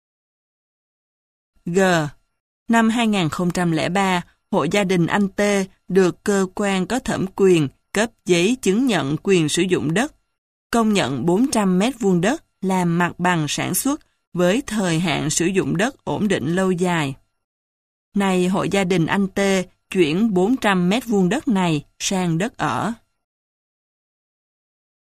G. Năm 2003, hộ gia đình anh T được cơ quan có thẩm quyền cấp giấy chứng nhận quyền sử dụng đất, công nhận 400 m² đất làm mặt bằng sản xuất với thời hạn sử dụng đất ổn định lâu dài. Này hộ gia đình anh T chuyển 400 m² đất này sang đất ở.